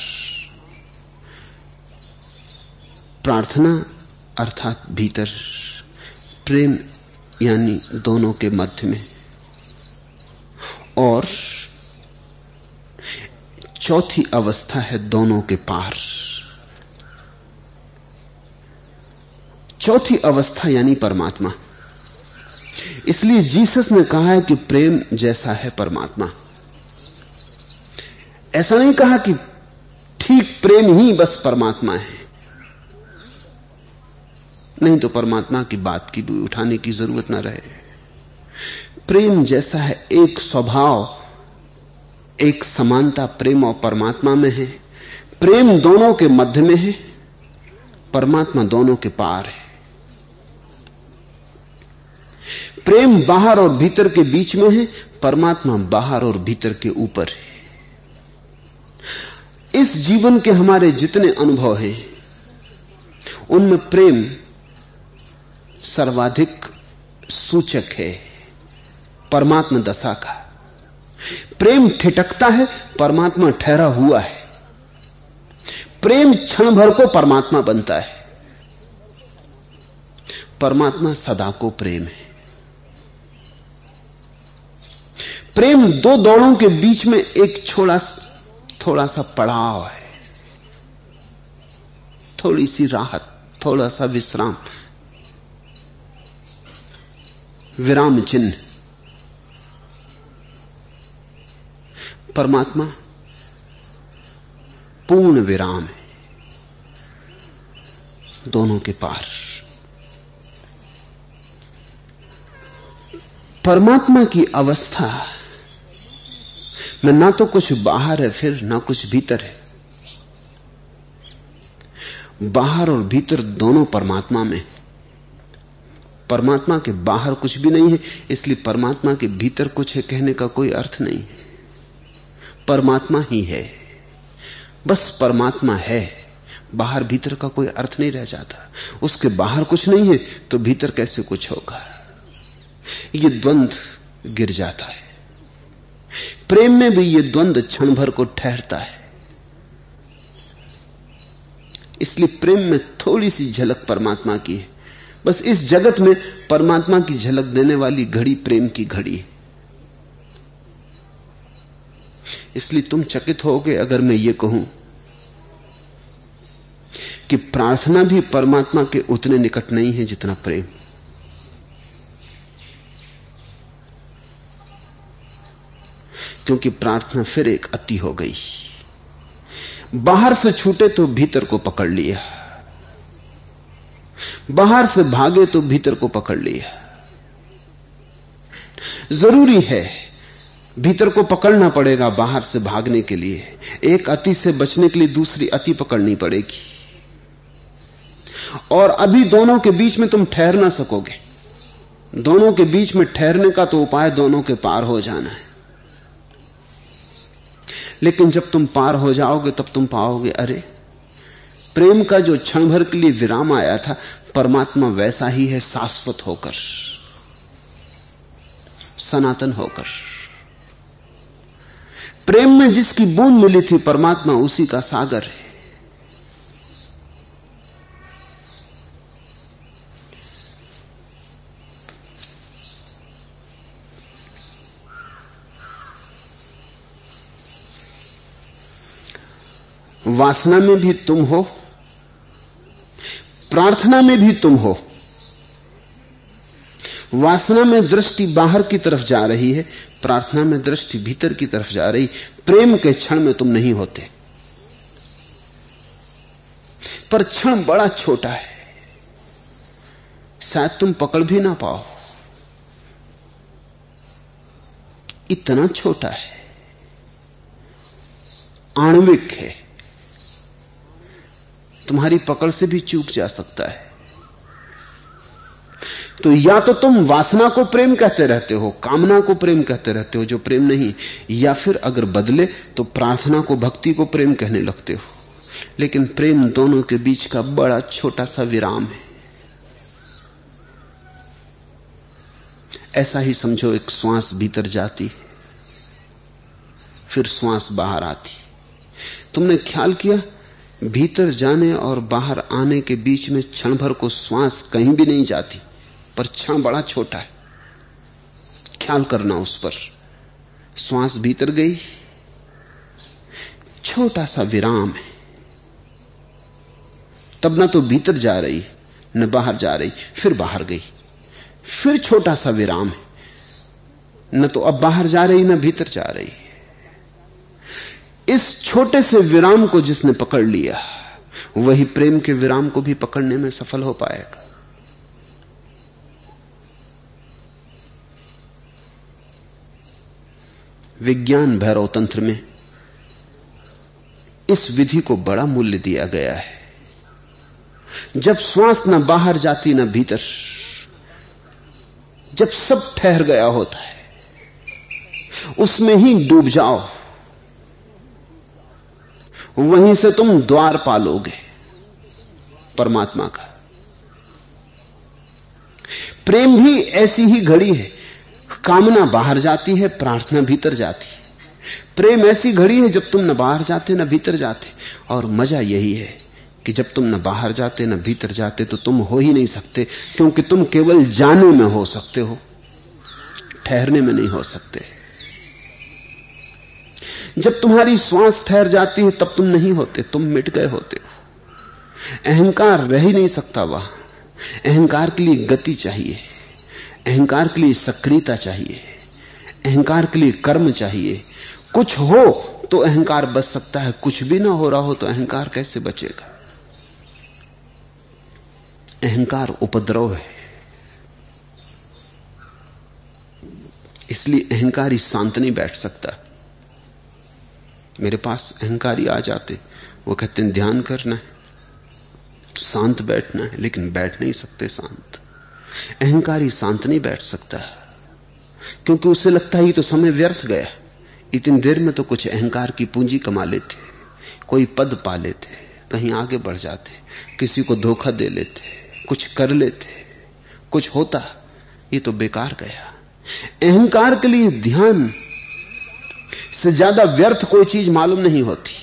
प्रार्थना अर्थात भीतर, प्रेम यानी दोनों के मध्य में, और चौथी अवस्था है दोनों के पार। चौथी अवस्था यानी परमात्मा। इसलिए जीसस ने कहा है कि प्रेम जैसा है परमात्मा। ऐसा नहीं कहा कि ठीक प्रेम ही बस परमात्मा है, नहीं तो परमात्मा की बात की भी उठाने की जरूरत ना रहे। प्रेम जैसा है, एक स्वभाव, एक समानता प्रेम और परमात्मा में है। प्रेम दोनों के मध्य में है, परमात्मा दोनों के पार है। प्रेम बाहर और भीतर के बीच में है, परमात्मा बाहर और भीतर के ऊपर है। इस जीवन के हमारे जितने अनुभव हैं, उनमें प्रेम सर्वाधिक सूचक है परमात्मा दशा का। प्रेम ठिठकता है, परमात्मा ठहरा हुआ है। प्रेम क्षण भर को परमात्मा बनता है, परमात्मा सदा को प्रेम है। प्रेम दो दौड़ों के बीच में एक थोड़ा सा पड़ाव है, थोड़ी सी राहत, थोड़ा सा विश्राम, विराम चिन्ह। परमात्मा पूर्ण विराम है दोनों के पार। परमात्मा की अवस्था में ना तो कुछ बाहर है, फिर ना कुछ भीतर है। बाहर और भीतर दोनों परमात्मा में। परमात्मा के बाहर कुछ भी नहीं है, इसलिए परमात्मा के भीतर कुछ है कहने का कोई अर्थ नहीं। परमात्मा ही है, बस परमात्मा है, बाहर भीतर का कोई अर्थ नहीं रह जाता। उसके बाहर कुछ नहीं है तो भीतर कैसे कुछ होगा, ये द्वंद्व गिर जाता है। प्रेम में भी ये द्वंद्व क्षण भर को ठहरता है। इसलिए प्रेम में थोड़ी सी झलक परमात्मा की है। बस इस जगत में परमात्मा की झलक देने वाली घड़ी प्रेम की घड़ी है। इसलिए तुम चकित होगे अगर मैं ये कहूं कि प्रार्थना भी परमात्मा के उतने निकट नहीं है जितना प्रेम। क्योंकि प्रार्थना फिर एक अति हो गई। बाहर से छूटे तो भीतर को पकड़ लिया, बाहर से भागे तो भीतर को पकड़ लिया। जरूरी है, भीतर को पकड़ना पड़ेगा बाहर से भागने के लिए। एक अति से बचने के लिए दूसरी अति पकड़नी पड़ेगी, और अभी दोनों के बीच में तुम ठहर ना सकोगे। दोनों के बीच में ठहरने का तो उपाय दोनों के पार हो जाना है। लेकिन जब तुम पार हो जाओगे तब तुम पाओगे, अरे प्रेम का जो क्षण भर के लिए विराम आया था, परमात्मा वैसा ही है, शाश्वत होकर, सनातन होकर। प्रेम में जिसकी बूंद मिली थी, परमात्मा उसी का सागर है। वासना में भी तुम हो, प्रार्थना में भी तुम हो। वासना में दृष्टि बाहर की तरफ जा रही है, प्रार्थना में दृष्टि भीतर की तरफ जा रही। प्रेम के क्षण में तुम नहीं होते, पर क्षण बड़ा छोटा है, शायद तुम पकड़ भी ना पाओ। इतना छोटा है, आणविक है, तुम्हारी पकड़ से भी चूक जा सकता है। तो या तो तुम वासना को प्रेम कहते रहते हो, कामना को प्रेम कहते रहते हो, जो प्रेम नहीं, या फिर अगर बदले तो प्रार्थना को, भक्ति को प्रेम कहने लगते हो। लेकिन प्रेम दोनों के बीच का बड़ा छोटा सा विराम है। ऐसा ही समझो, एक श्वास भीतर जाती, फिर श्वास बाहर आती। तुमने ख्याल किया, भीतर जाने और बाहर आने के बीच में क्षण भर को श्वास कहीं भी नहीं जाती, पर क्षण बड़ा छोटा है। ख्याल करना उस पर। श्वास भीतर गई, छोटा सा विराम है, तब ना तो भीतर जा रही न बाहर जा रही, फिर बाहर गई, फिर छोटा सा विराम है, न तो अब बाहर जा रही न भीतर जा रही। इस छोटे से विराम को जिसने पकड़ लिया, वही प्रेम के विराम को भी पकड़ने में सफल हो पाएगा। विज्ञान भैरव तंत्र में इस विधि को बड़ा मूल्य दिया गया है। जब श्वास न बाहर जाती न भीतर, जब सब ठहर गया होता है, उसमें ही डूब जाओ, वहीं से तुम द्वार पालोगे परमात्मा का। प्रेम भी ऐसी ही घड़ी है, कामना बाहर जाती है, प्रार्थना भीतर जाती है। प्रेम ऐसी घड़ी है जब तुम न बाहर जाते न भीतर जाते, और मजा यही है कि जब तुम न बाहर जाते न भीतर जाते तो तुम हो ही नहीं सकते, क्योंकि तुम केवल जाने में हो सकते हो, ठहरने में नहीं हो सकते। जब तुम्हारी श्वास ठहर जाती है तब तुम नहीं होते, तुम मिट गए होते हो। अहंकार रह ही नहीं सकता वहां। अहंकार के लिए गति चाहिए, अहंकार के लिए सक्रियता चाहिए, अहंकार के लिए कर्म चाहिए। कुछ हो तो अहंकार बच सकता है, कुछ भी ना हो रहा हो तो अहंकार कैसे बचेगा? अहंकार उपद्रव है, इसलिए अहंकारी शांत नहीं बैठ सकता। मेरे पास अहंकारी आ जाते, वो कहते हैं ध्यान करना है, शांत बैठना है, लेकिन बैठ नहीं सकते शांत। अहंकारी शांत नहीं बैठ सकता, क्योंकि उसे लगता है ये तो समय व्यर्थ गया, इतनी देर में तो कुछ अहंकार की पूंजी कमा लेते, कोई पद पा लेते, कहीं आगे बढ़ जाते, किसी को धोखा दे लेते, कुछ कर लेते, कुछ होता, ये तो बेकार गया। अहंकार के लिए ध्यान से ज्यादा व्यर्थ कोई चीज मालूम नहीं होती।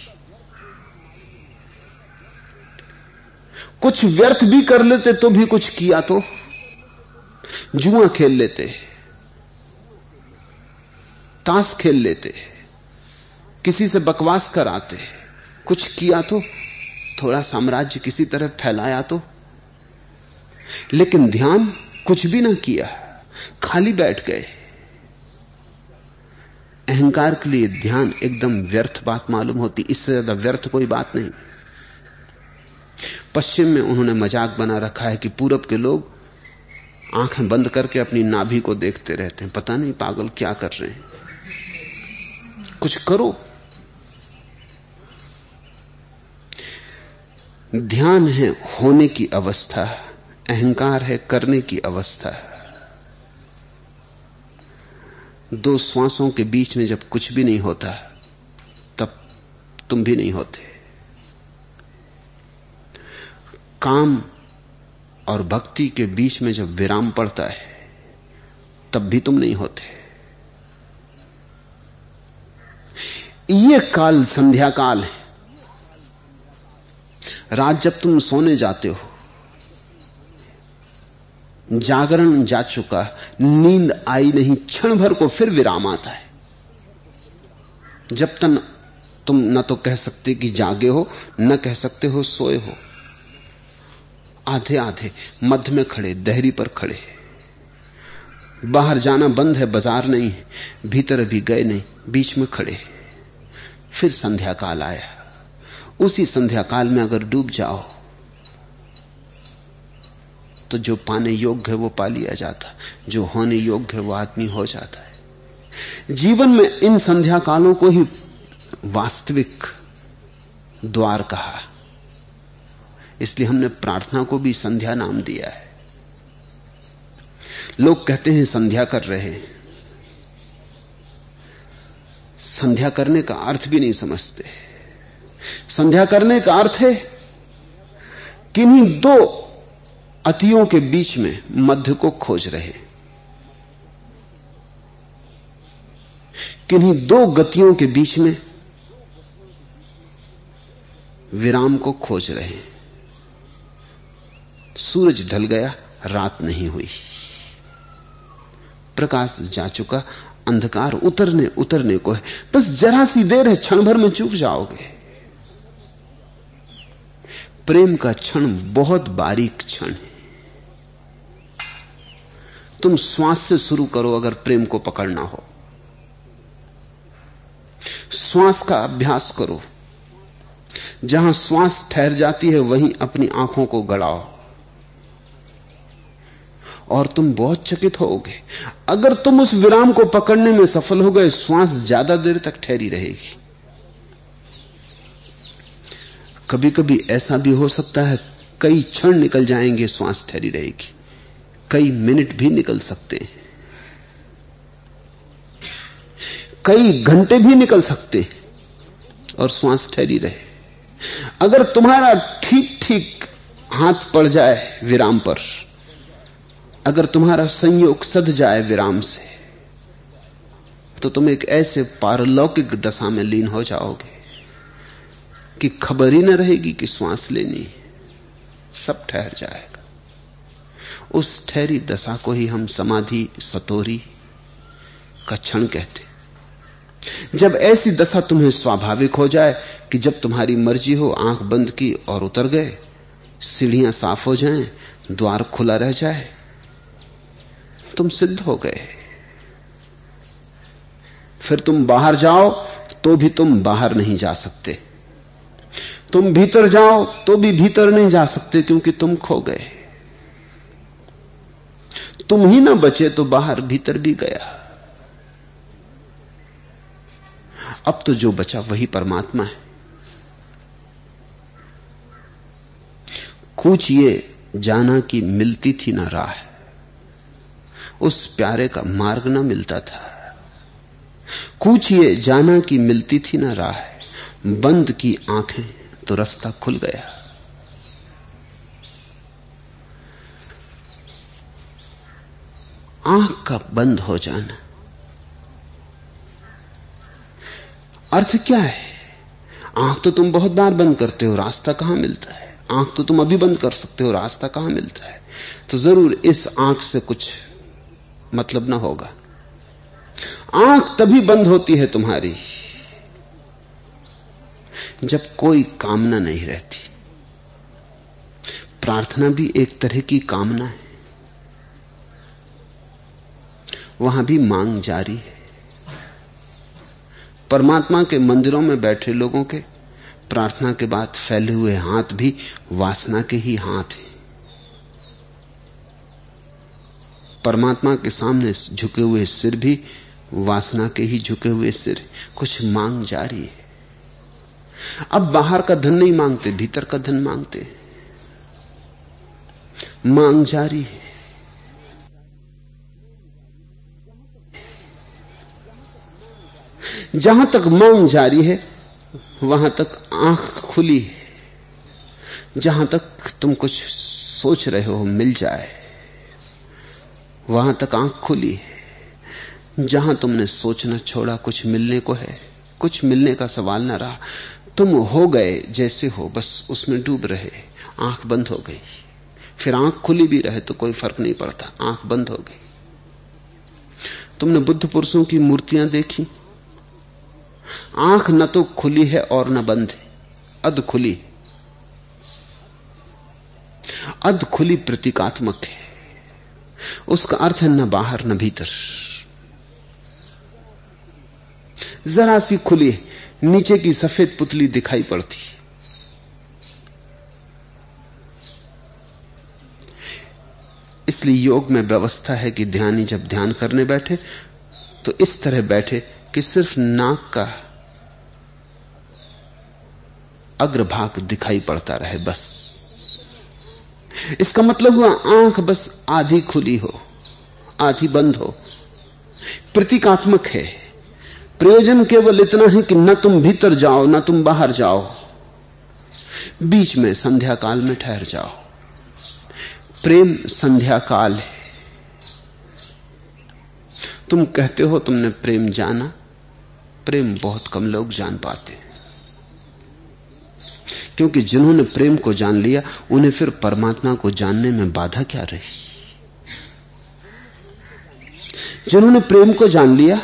कुछ व्यर्थ भी कर लेते तो भी कुछ किया, तो जुआ खेल लेते, ताश खेल लेते, किसी से बकवास कराते, कुछ किया तो, थोड़ा साम्राज्य किसी तरह फैलाया तो, लेकिन ध्यान कुछ भी ना किया, खाली बैठ गए। अहंकार के लिए ध्यान एकदम व्यर्थ बात मालूम होती, इससे ज्यादा व्यर्थ कोई बात नहीं। पश्चिम में उन्होंने मजाक बना रखा है कि पूरब के लोग आंखें बंद करके अपनी नाभि को देखते रहते हैं। पता नहीं पागल क्या कर रहे हैं, कुछ करो। ध्यान है होने की अवस्था, अहंकार है करने की अवस्था। दो श्वासों के बीच में जब कुछ भी नहीं होता, तब तुम भी नहीं होते। काम और भक्ति के बीच में जब विराम पड़ता है, तब भी तुम नहीं होते। ये काल संध्या काल है। रात जब तुम सोने जाते हो, जागरण जा चुका, नींद आई नहीं, क्षण भर को फिर विराम आता है। जब तक तुम न तो कह सकते कि जागे हो, न कह सकते हो सोए हो। आधे आधे मध्य में खड़े, दहरी पर खड़े। बाहर जाना बंद है, बाजार नहीं है, भीतर अभी गए नहीं, बीच में खड़े। फिर संध्या काल आया। उसी संध्या काल में अगर डूब जाओ तो जो पाने योग्य है वो पा लिया जाता, जो होने योग्य है वो आदमी हो जाता है। जीवन में इन संध्या कालों को ही वास्तविक द्वार कहा, इसलिए हमने प्रार्थना को भी संध्या नाम दिया है। लोग कहते हैं संध्या कर रहे हैं, संध्या करने का अर्थ भी नहीं समझते। संध्या करने का अर्थ है किन्हीं दो अतियों के बीच में मध्य को खोज रहे, किन्हीं दो गतियों के बीच में विराम को खोज रहे। सूरज ढल गया, रात नहीं हुई, प्रकाश जा चुका, अंधकार उतरने को है। बस जरा सी देर है, क्षण भर में चूक जाओगे। प्रेम का क्षण बहुत बारीक क्षण है। तुम श्वास से शुरू करो अगर प्रेम को पकड़ना हो। श्वास का अभ्यास करो। जहां श्वास ठहर जाती है वहीं अपनी आंखों को गड़ाओ और तुम बहुत चकित होगे। अगर तुम उस विराम को पकड़ने में सफल हो गए, श्वास ज्यादा देर तक ठहरी रहेगी। कभी कभी ऐसा भी हो सकता है कई क्षण निकल जाएंगे, श्वास ठहरी रहेगी। कई मिनट भी निकल सकते हैं, कई घंटे भी निकल सकते हैं और श्वास ठहरी रहे। अगर तुम्हारा ठीक ठीक हाथ पड़ जाए विराम पर, अगर तुम्हारा संयोग सध जाए विराम से, तो तुम एक ऐसे पारलौकिक दशा में लीन हो जाओगे कि खबर ही न रहेगी कि श्वास लेनी, सब ठहर जाएगा। उस ठहरी दशा को ही हम समाधि सतोरी का क्षण कहते। जब ऐसी दशा तुम्हें स्वाभाविक हो जाए कि जब तुम्हारी मर्जी हो आंख बंद की और उतर गए, सीढ़ियां साफ हो जाएं, द्वार खुला रह जाए, तुम सिद्ध हो गए। फिर तुम बाहर जाओ तो भी तुम बाहर नहीं जा सकते, तुम भीतर जाओ तो भी भीतर नहीं जा सकते, क्योंकि तुम खो गए। तुम ही ना बचे तो बाहर भीतर भी गया। अब तो जो बचा वही परमात्मा है। कुछ ये जाना कि मिलती थी ना राह, उस प्यारे का मार्ग ना मिलता था। कुछ ये जाना कि मिलती थी ना राह, बंद की आंखें तो रास्ता खुल गया। आंख का बंद हो जाना अर्थ क्या है? आंख तो तुम बहुत बार बंद करते हो, रास्ता कहां मिलता है? आंख तो तुम अभी बंद कर सकते हो, रास्ता कहां मिलता है? तो जरूर इस आंख से कुछ मतलब ना होगा। आंख तभी बंद होती है तुम्हारी जब कोई कामना नहीं रहती। प्रार्थना भी एक तरह की कामना है, वहां भी मांग जारी है। परमात्मा के मंदिरों में बैठे लोगों के प्रार्थना के बाद फैले हुए हाथ भी वासना के ही हाथ हैं। परमात्मा के सामने झुके हुए सिर भी वासना के ही झुके हुए सिर। कुछ मांग जारी है। अब बाहर का धन नहीं मांगते, भीतर का धन मांगते। मांग जारी है। जहां तक मांग जारी है वहां तक आंख खुली है। जहां तक तुम कुछ सोच रहे हो मिल जाए, वहां तक आंख खुली है। जहां तुमने सोचना छोड़ा कुछ मिलने को है, कुछ मिलने का सवाल ना रहा। तुम हो गए जैसे हो, बस उसमें डूब रहे, आंख बंद हो गई। फिर आंख खुली भी रहे तो कोई फर्क नहीं पड़ता, आंख बंद हो गई। तुमने बुद्ध पुरुषों की मूर्तियां देखी, आंख न तो खुली है और न बंद है, अध खुली। अध खुली प्रतीकात्मक है, उसका अर्थ है न बाहर न भीतर। जरा सी खुली है, नीचे की सफेद पुतली दिखाई पड़ती। इसलिए योग में व्यवस्था है कि ध्यानी जब ध्यान करने बैठे तो इस तरह बैठे कि सिर्फ नाक का अग्रभाग दिखाई पड़ता रहे, बस। इसका मतलब हुआ आंख बस आधी खुली हो, आधी बंद हो। प्रतीकात्मक है। प्रयोजन केवल इतना है कि न तुम भीतर जाओ न तुम बाहर जाओ, बीच में संध्या काल में ठहर जाओ। प्रेम संध्या काल है। तुम कहते हो तुमने प्रेम जाना, प्रेम बहुत कम लोग जान पाते हैं, क्योंकि जिन्होंने प्रेम को जान लिया उन्हें फिर परमात्मा को जानने में बाधा क्या रही। जिन्होंने प्रेम को जान लिया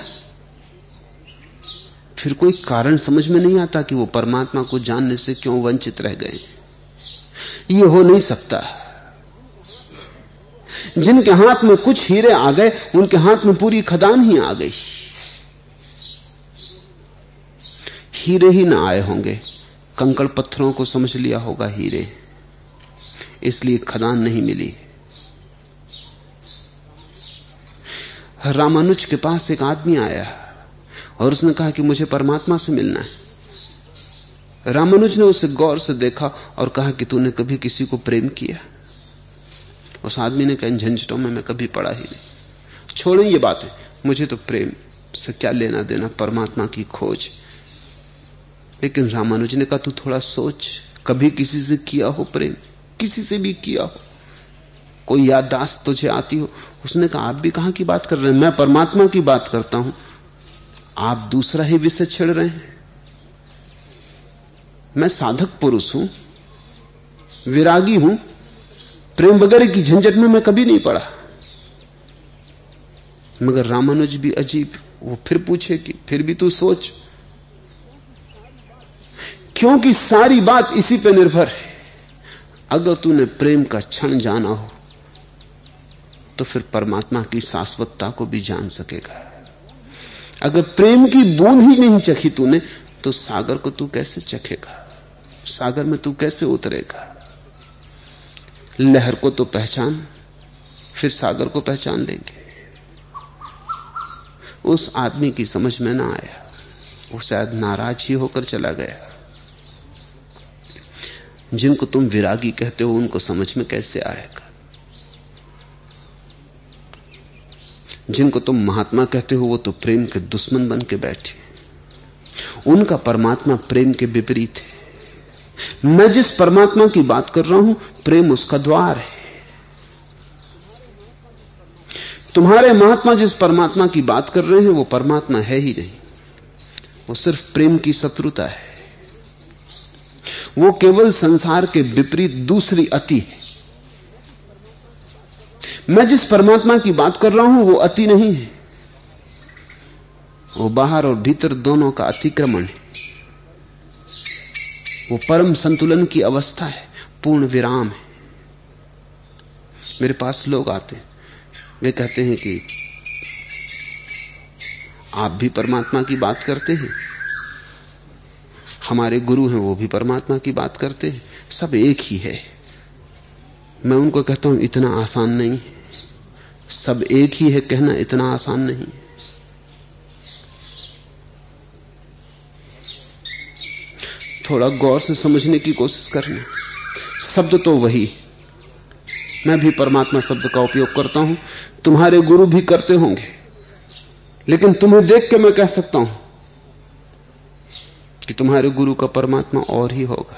फिर कोई कारण समझ में नहीं आता कि वो परमात्मा को जानने से क्यों वंचित रह गए। ये हो नहीं सकता। जिनके हाथ में कुछ हीरे आ गए उनके हाथ में पूरी खदान ही आ गई। हीरे ही ना आए होंगे, कंकड़ पत्थरों को समझ लिया होगा हीरे, इसलिए खदान नहीं मिली। रामानुज के पास एक आदमी आया और उसने कहा कि मुझे परमात्मा से मिलना है। रामानुज ने उसे गौर से देखा और कहा कि तूने कभी किसी को प्रेम किया? उस आदमी ने कहा इन झंझटों में मैं कभी पड़ा ही नहीं, छोड़ें ये बातें, मुझे तो प्रेम से क्या लेना देना, परमात्मा की खोज। लेकिन रामानुज ने कहा तू थोड़ा सोच, कभी किसी से किया हो प्रेम? किसी से भी किया हो? कोई याददाश्त तुझे आती हो? उसने कहा आप भी कहां की बात कर रहे हैं, मैं परमात्मा की बात करता हूं, आप दूसरा ही विषय छेड़ रहे हैं। मैं साधक पुरुष हूं, विरागी हूं, प्रेम वगैरह की झंझट में मैं कभी नहीं पड़ा। मगर रामानुज भी अजीब, वो फिर पूछे कि फिर भी तू सोच, क्योंकि सारी बात इसी पे निर्भर है। अगर तूने प्रेम का क्षण जाना हो तो फिर परमात्मा की शाश्वतता को भी जान सकेगा। अगर प्रेम की बूंद ही नहीं चखी तूने तो सागर को तू कैसे चखेगा? सागर में तू कैसे उतरेगा? लहर को तो पहचान, फिर सागर को पहचान लेंगे। उस आदमी की समझ में ना आया, वो शायद नाराज ही होकर चला गया। जिनको तुम विरागी कहते हो उनको समझ में कैसे आएगा? जिनको तुम महात्मा कहते हो वो तो प्रेम के दुश्मन बन के बैठे। उनका परमात्मा प्रेम के विपरीत है। मैं जिस परमात्मा की बात कर रहा हूं प्रेम उसका द्वार है। तुम्हारे महात्मा जिस परमात्मा की बात कर रहे हैं वो परमात्मा है ही नहीं, वो सिर्फ प्रेम की शत्रुता है। वो केवल संसार के विपरीत दूसरी अति है। मैं जिस परमात्मा की बात कर रहा हूं वो अति नहीं है, वो बाहर और भीतर दोनों का अतिक्रमण है। वो परम संतुलन की अवस्था है, पूर्ण विराम है। मेरे पास लोग आते हैं, वे कहते हैं कि आप भी परमात्मा की बात करते हैं, हमारे गुरु हैं वो भी परमात्मा की बात करते हैं, सब एक ही है। मैं उनको कहता हूं इतना आसान नहीं है, सब एक ही है कहना इतना आसान नहीं। थोड़ा गौर से समझने की कोशिश करना। शब्द तो वही, मैं भी परमात्मा शब्द का उपयोग करता हूं, तुम्हारे गुरु भी करते होंगे, लेकिन तुम्हें देख के मैं कह सकता हूं कि तुम्हारे गुरु का परमात्मा और ही होगा।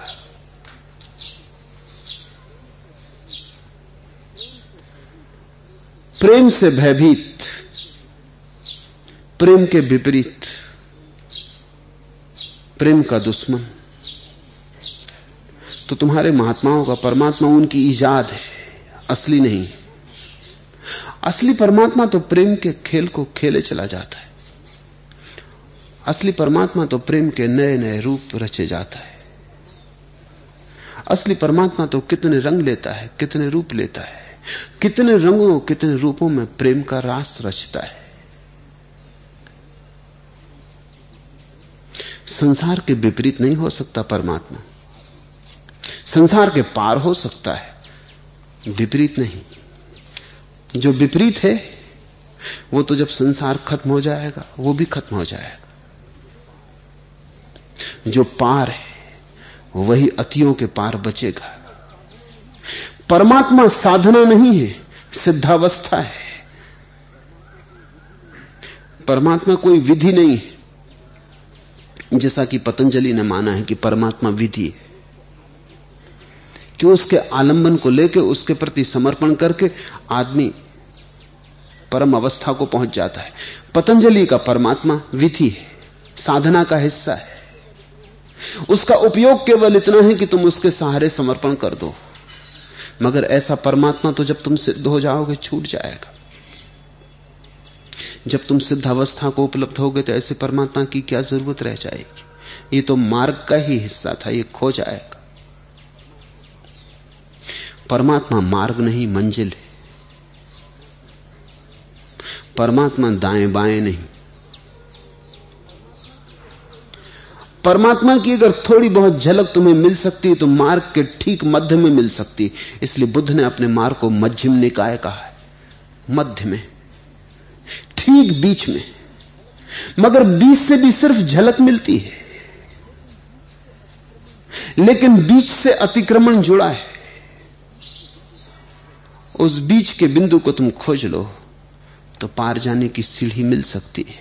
प्रेम से भयभीत, प्रेम के विपरीत, प्रेम का दुश्मन, तो तुम्हारे महात्माओं का परमात्मा उनकी इजाद है, असली नहीं। असली परमात्मा तो प्रेम के खेल को खेले चला जाता है। असली परमात्मा तो प्रेम के नए नए रूप रचे जाता है। असली परमात्मा तो कितने रंग लेता है, कितने रूप लेता है, कितने रंगों कितने रूपों में प्रेम का रास रचता है। संसार के विपरीत नहीं हो सकता परमात्मा, संसार के पार हो सकता है, विपरीत नहीं। जो विपरीत है वो तो जब संसार खत्म हो जाएगा वो भी खत्म हो जाएगा। जो पार है वही अतियों के पार बचेगा। परमात्मा साधना नहीं है, सिद्धावस्था है। परमात्मा कोई विधि नहीं है, जैसा कि पतंजलि ने माना है कि परमात्मा विधि है, कि उसके आलंबन को लेकर उसके प्रति समर्पण करके आदमी परम अवस्था को पहुंच जाता है। पतंजलि का परमात्मा विधि है, साधना का हिस्सा है। उसका उपयोग केवल इतना है कि तुम उसके सहारे समर्पण कर दो, मगर ऐसा परमात्मा तो जब तुम सिद्ध हो जाओगे छूट जाएगा। जब तुम सिद्धावस्था को उपलब्ध होगे तो ऐसे परमात्मा की क्या जरूरत रह जाएगी। ये तो मार्ग का ही हिस्सा था, ये खो जाएगा। परमात्मा मार्ग नहीं, मंजिल है। परमात्मा दाएं बाएं नहीं। परमात्मा की अगर थोड़ी बहुत झलक तुम्हें मिल सकती है तो मार्ग के ठीक मध्य में मिल सकती। इसलिए बुद्ध ने अपने मार्ग को मध्यम निकाय कहा है, मध्य में, ठीक बीच में। मगर बीच से भी सिर्फ झलक मिलती है, लेकिन बीच से अतिक्रमण जुड़ा है। उस बीच के बिंदु को तुम खोज लो तो पार जाने की सीढ़ी मिल सकती है।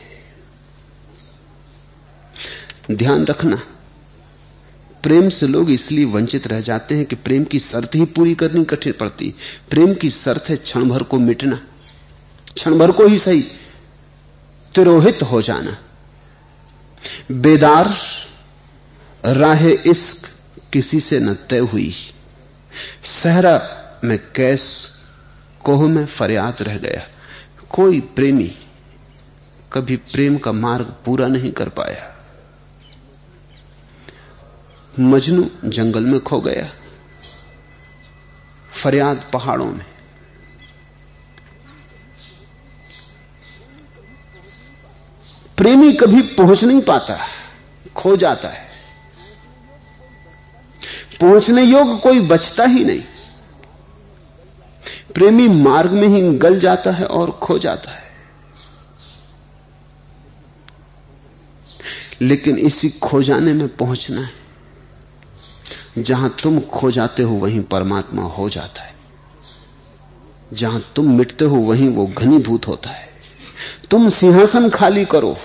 ध्यान रखना, प्रेम से लोग इसलिए वंचित रह जाते हैं कि प्रेम की शर्त ही पूरी करनी कठिन पड़ती। प्रेम की शर्त है क्षण भर को मिटना, क्षण भर को ही सही, तिरोहित हो जाना। बेदार राहे इश्क किसी से न तय हुई, सहरा में कैस कोह में फरियाद रह गया। कोई प्रेमी कभी प्रेम का मार्ग पूरा नहीं कर पाया। मजनू जंगल में खो गया, फरियाद पहाड़ों में। प्रेमी कभी पहुंच नहीं पाता, खो जाता है। पहुंचने योग्य कोई बचता ही नहीं। प्रेमी मार्ग में ही गल जाता है और खो जाता है। लेकिन इसी खो जाने में पहुंचना है। जहां तुम खो जाते हो वहीं परमात्मा हो जाता है। जहां तुम मिटते हो वहीं वो घनीभूत होता है। तुम सिंहासन खाली करो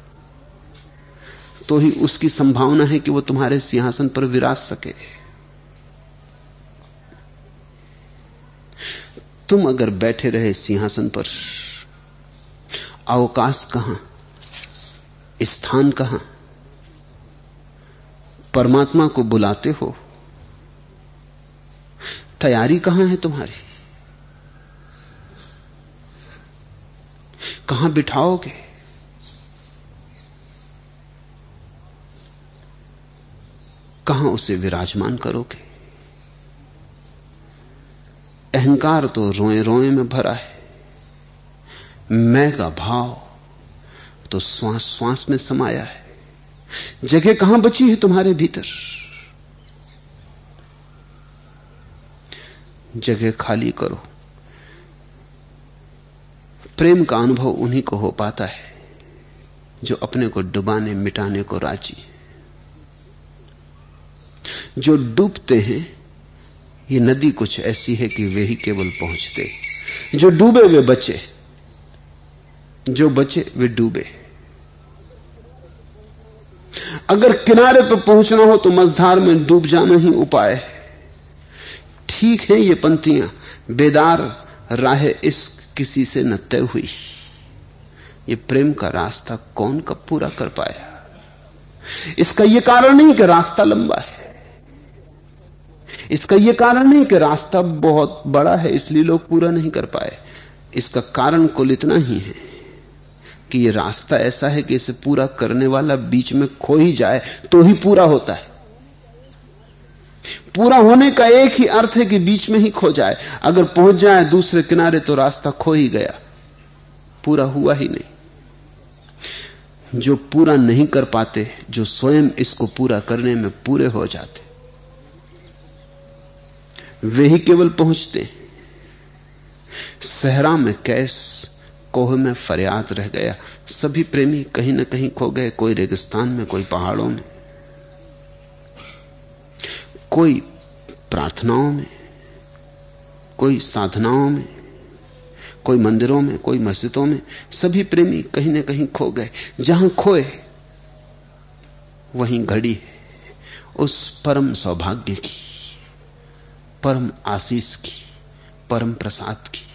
तो ही उसकी संभावना है कि वो तुम्हारे सिंहासन पर विराज सके। तुम अगर बैठे रहे सिंहासन पर, अवकाश कहां, स्थान कहां? परमात्मा को बुलाते हो, तैयारी कहां है तुम्हारी? कहां बिठाओगे? कहां उसे विराजमान करोगे? अहंकार तो रोए रोए में भरा है, मैं का भाव तो श्वास श्वास में समाया है। जगह कहां बची है तुम्हारे भीतर? जगह खाली करो। प्रेम का अनुभव उन्हीं को हो पाता है जो अपने को डुबाने मिटाने को राजी। जो डूबते हैं, ये नदी कुछ ऐसी है कि वे ही केवल पहुंचते। जो डूबे वे बचे, जो बचे वे डूबे। अगर किनारे पर पहुंचना हो तो मझधार में डूब जाना ही उपाय है। ठीक है, ये पंक्तियां बेदार राह इस किसी से न तय हुई। ये प्रेम का रास्ता कौन कब पूरा कर पाया? इसका यह कारण नहीं कि रास्ता लंबा है, इसका यह कारण नहीं कि रास्ता बहुत बड़ा है इसलिए लोग पूरा नहीं कर पाए। इसका कारण कुल इतना ही है कि यह रास्ता ऐसा है कि इसे पूरा करने वाला बीच में खो ही जाए तो ही पूरा होता है। पूरा होने का एक ही अर्थ है कि बीच में ही खो जाए। अगर पहुंच जाए दूसरे किनारे तो रास्ता खो ही गया, पूरा हुआ ही नहीं। जो पूरा नहीं कर पाते, जो स्वयं इसको पूरा करने में पूरे हो जाते, वे ही केवल पहुंचते। सहरा में कैस, कोह में फरियाद रह गया। सभी प्रेमी कहीं ना कहीं खो गए, कोई रेगिस्तान में, कोई पहाड़ों में, कोई प्रार्थनाओं में, कोई साधनाओं में, कोई मंदिरों में, कोई मस्जिदों में। सभी प्रेमी कहीं ना कहीं खो गए। जहां खोए वहीं घड़ी है उस परम सौभाग्य की, परम आशीष की, परम प्रसाद की।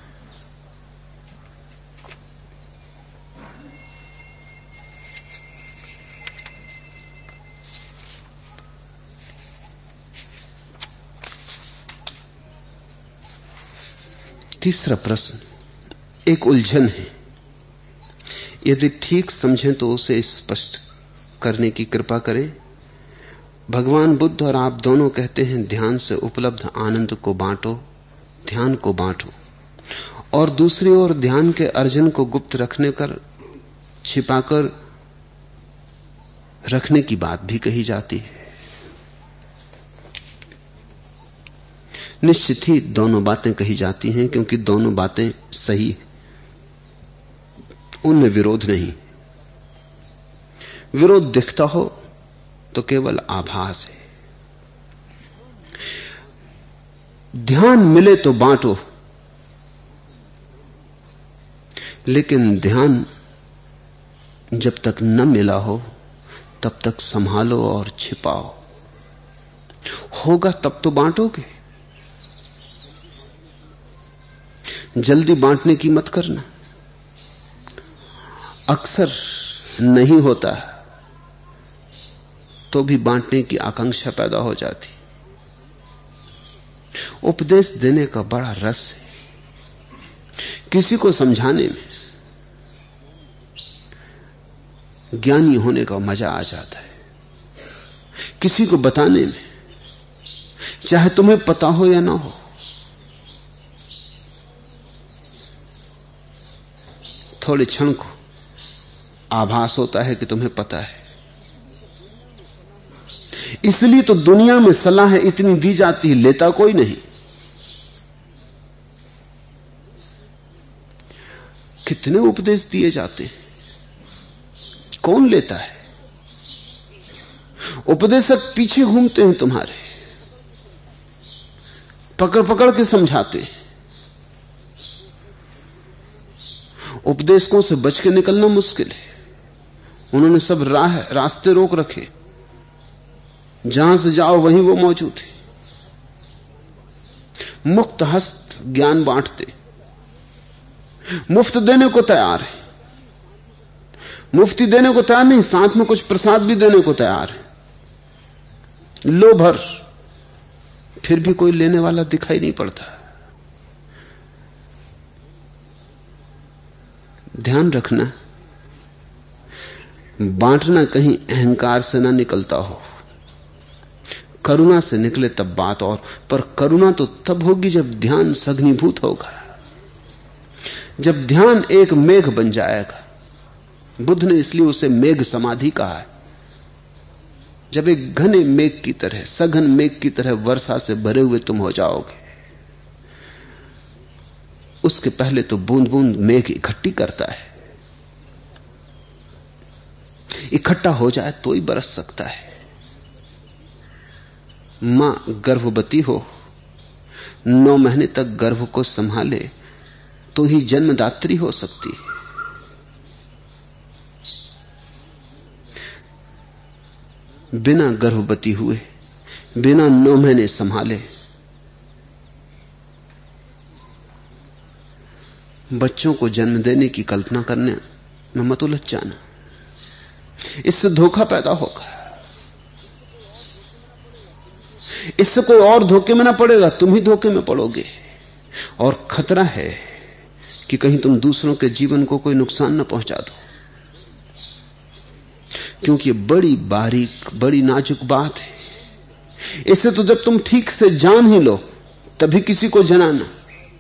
तीसरा प्रश्न एक उलझन है। यदि ठीक समझें तो उसे स्पष्ट करने की कृपा करें। भगवान बुद्ध और आप दोनों कहते हैं ध्यान से उपलब्ध आनंद को बांटो, ध्यान को बांटो। और दूसरी ओर ध्यान के अर्जन को गुप्त रखने कर, छिपाकर रखने की बात भी कही जाती है। निश्चित ही दोनों बातें कही जाती हैं क्योंकि दोनों बातें सही हैं, उनमें विरोध नहीं। विरोध दिखता हो तो केवल आभास है। ध्यान मिले तो बांटो, लेकिन ध्यान जब तक न मिला हो तब तक संभालो और छिपाओ। होगा तब तो बांटोगे। जल्दी बांटने की मत करना। अक्सर नहीं होता तो भी बांटने की आकांक्षा पैदा हो जाती। उपदेश देने का बड़ा रस है। किसी को समझाने में, ज्ञानी होने का मजा आ जाता है। किसी को बताने में, चाहे तुम्हें पता हो या ना हो। थोड़े क्षण को आभास होता है कि तुम्हें पता है। इसलिए तो दुनिया में सलाह इतनी दी जाती है, लेता कोई नहीं। कितने उपदेश दिए जाते हैं, कौन लेता है? उपदेशक पीछे घूमते हैं तुम्हारे, पकड़ पकड़ के समझाते हैं। उपदेशकों से बच के निकलना मुश्किल है। उन्होंने सब रास्ते रोक रखे, जहां से जाओ वहीं वो मौजूद है। मुक्त हस्त ज्ञान बांटते, मुफ्त देने को तैयार है। मुफ्ती देने को तैयार नहीं, साथ में कुछ प्रसाद भी देने को तैयार है। लो भर, फिर भी कोई लेने वाला दिखाई नहीं पड़ता। ध्यान रखना, बांटना कहीं अहंकार से ना निकलता हो। करुणा से निकले तब बात और, पर करुणा तो तब होगी जब ध्यान सघनीभूत होगा, जब ध्यान एक मेघ बन जाएगा। बुद्ध ने इसलिए उसे मेघ समाधि कहा है। जब एक घने मेघ की तरह, सघन मेघ की तरह वर्षा से भरे हुए तुम हो जाओगे, उसके पहले तो बूंद बूंद मेघ इकट्ठी करता है, इकट्ठा हो जाए तो ही बरस सकता है। मां गर्भवती हो, 9 महीने तक गर्भ को संभाले तो ही जन्मदात्री हो सकती है। बिना गर्भवती हुए, बिना 9 महीने संभाले बच्चों को जन्म देने की कल्पना करने में मत उलझ जाना, इससे धोखा पैदा होगा। इससे कोई और धोखे में ना पड़ेगा, तुम ही धोखे में पड़ोगे। और खतरा है कि कहीं तुम दूसरों के जीवन को कोई नुकसान ना पहुंचा दो, क्योंकि बड़ी बारीक, बड़ी नाजुक बात है। इससे तो जब तुम ठीक से जान ही लो तभी किसी को जनाना।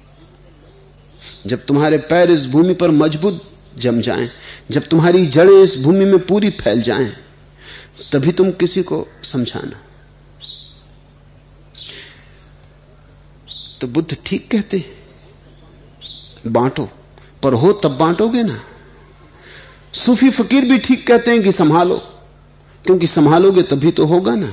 जब तुम्हारे पैर इस भूमि पर मजबूत जम जाएं, जब तुम्हारी जड़ें इस भूमि में पूरी फैल जाएं, तभी तुम किसी को समझाना। तो बुद्ध ठीक कहते हैं, बांटो, पर हो तब बांटोगे ना। सूफी फकीर भी ठीक कहते हैं कि संभालो, क्योंकि संभालोगे तभी तो होगा ना।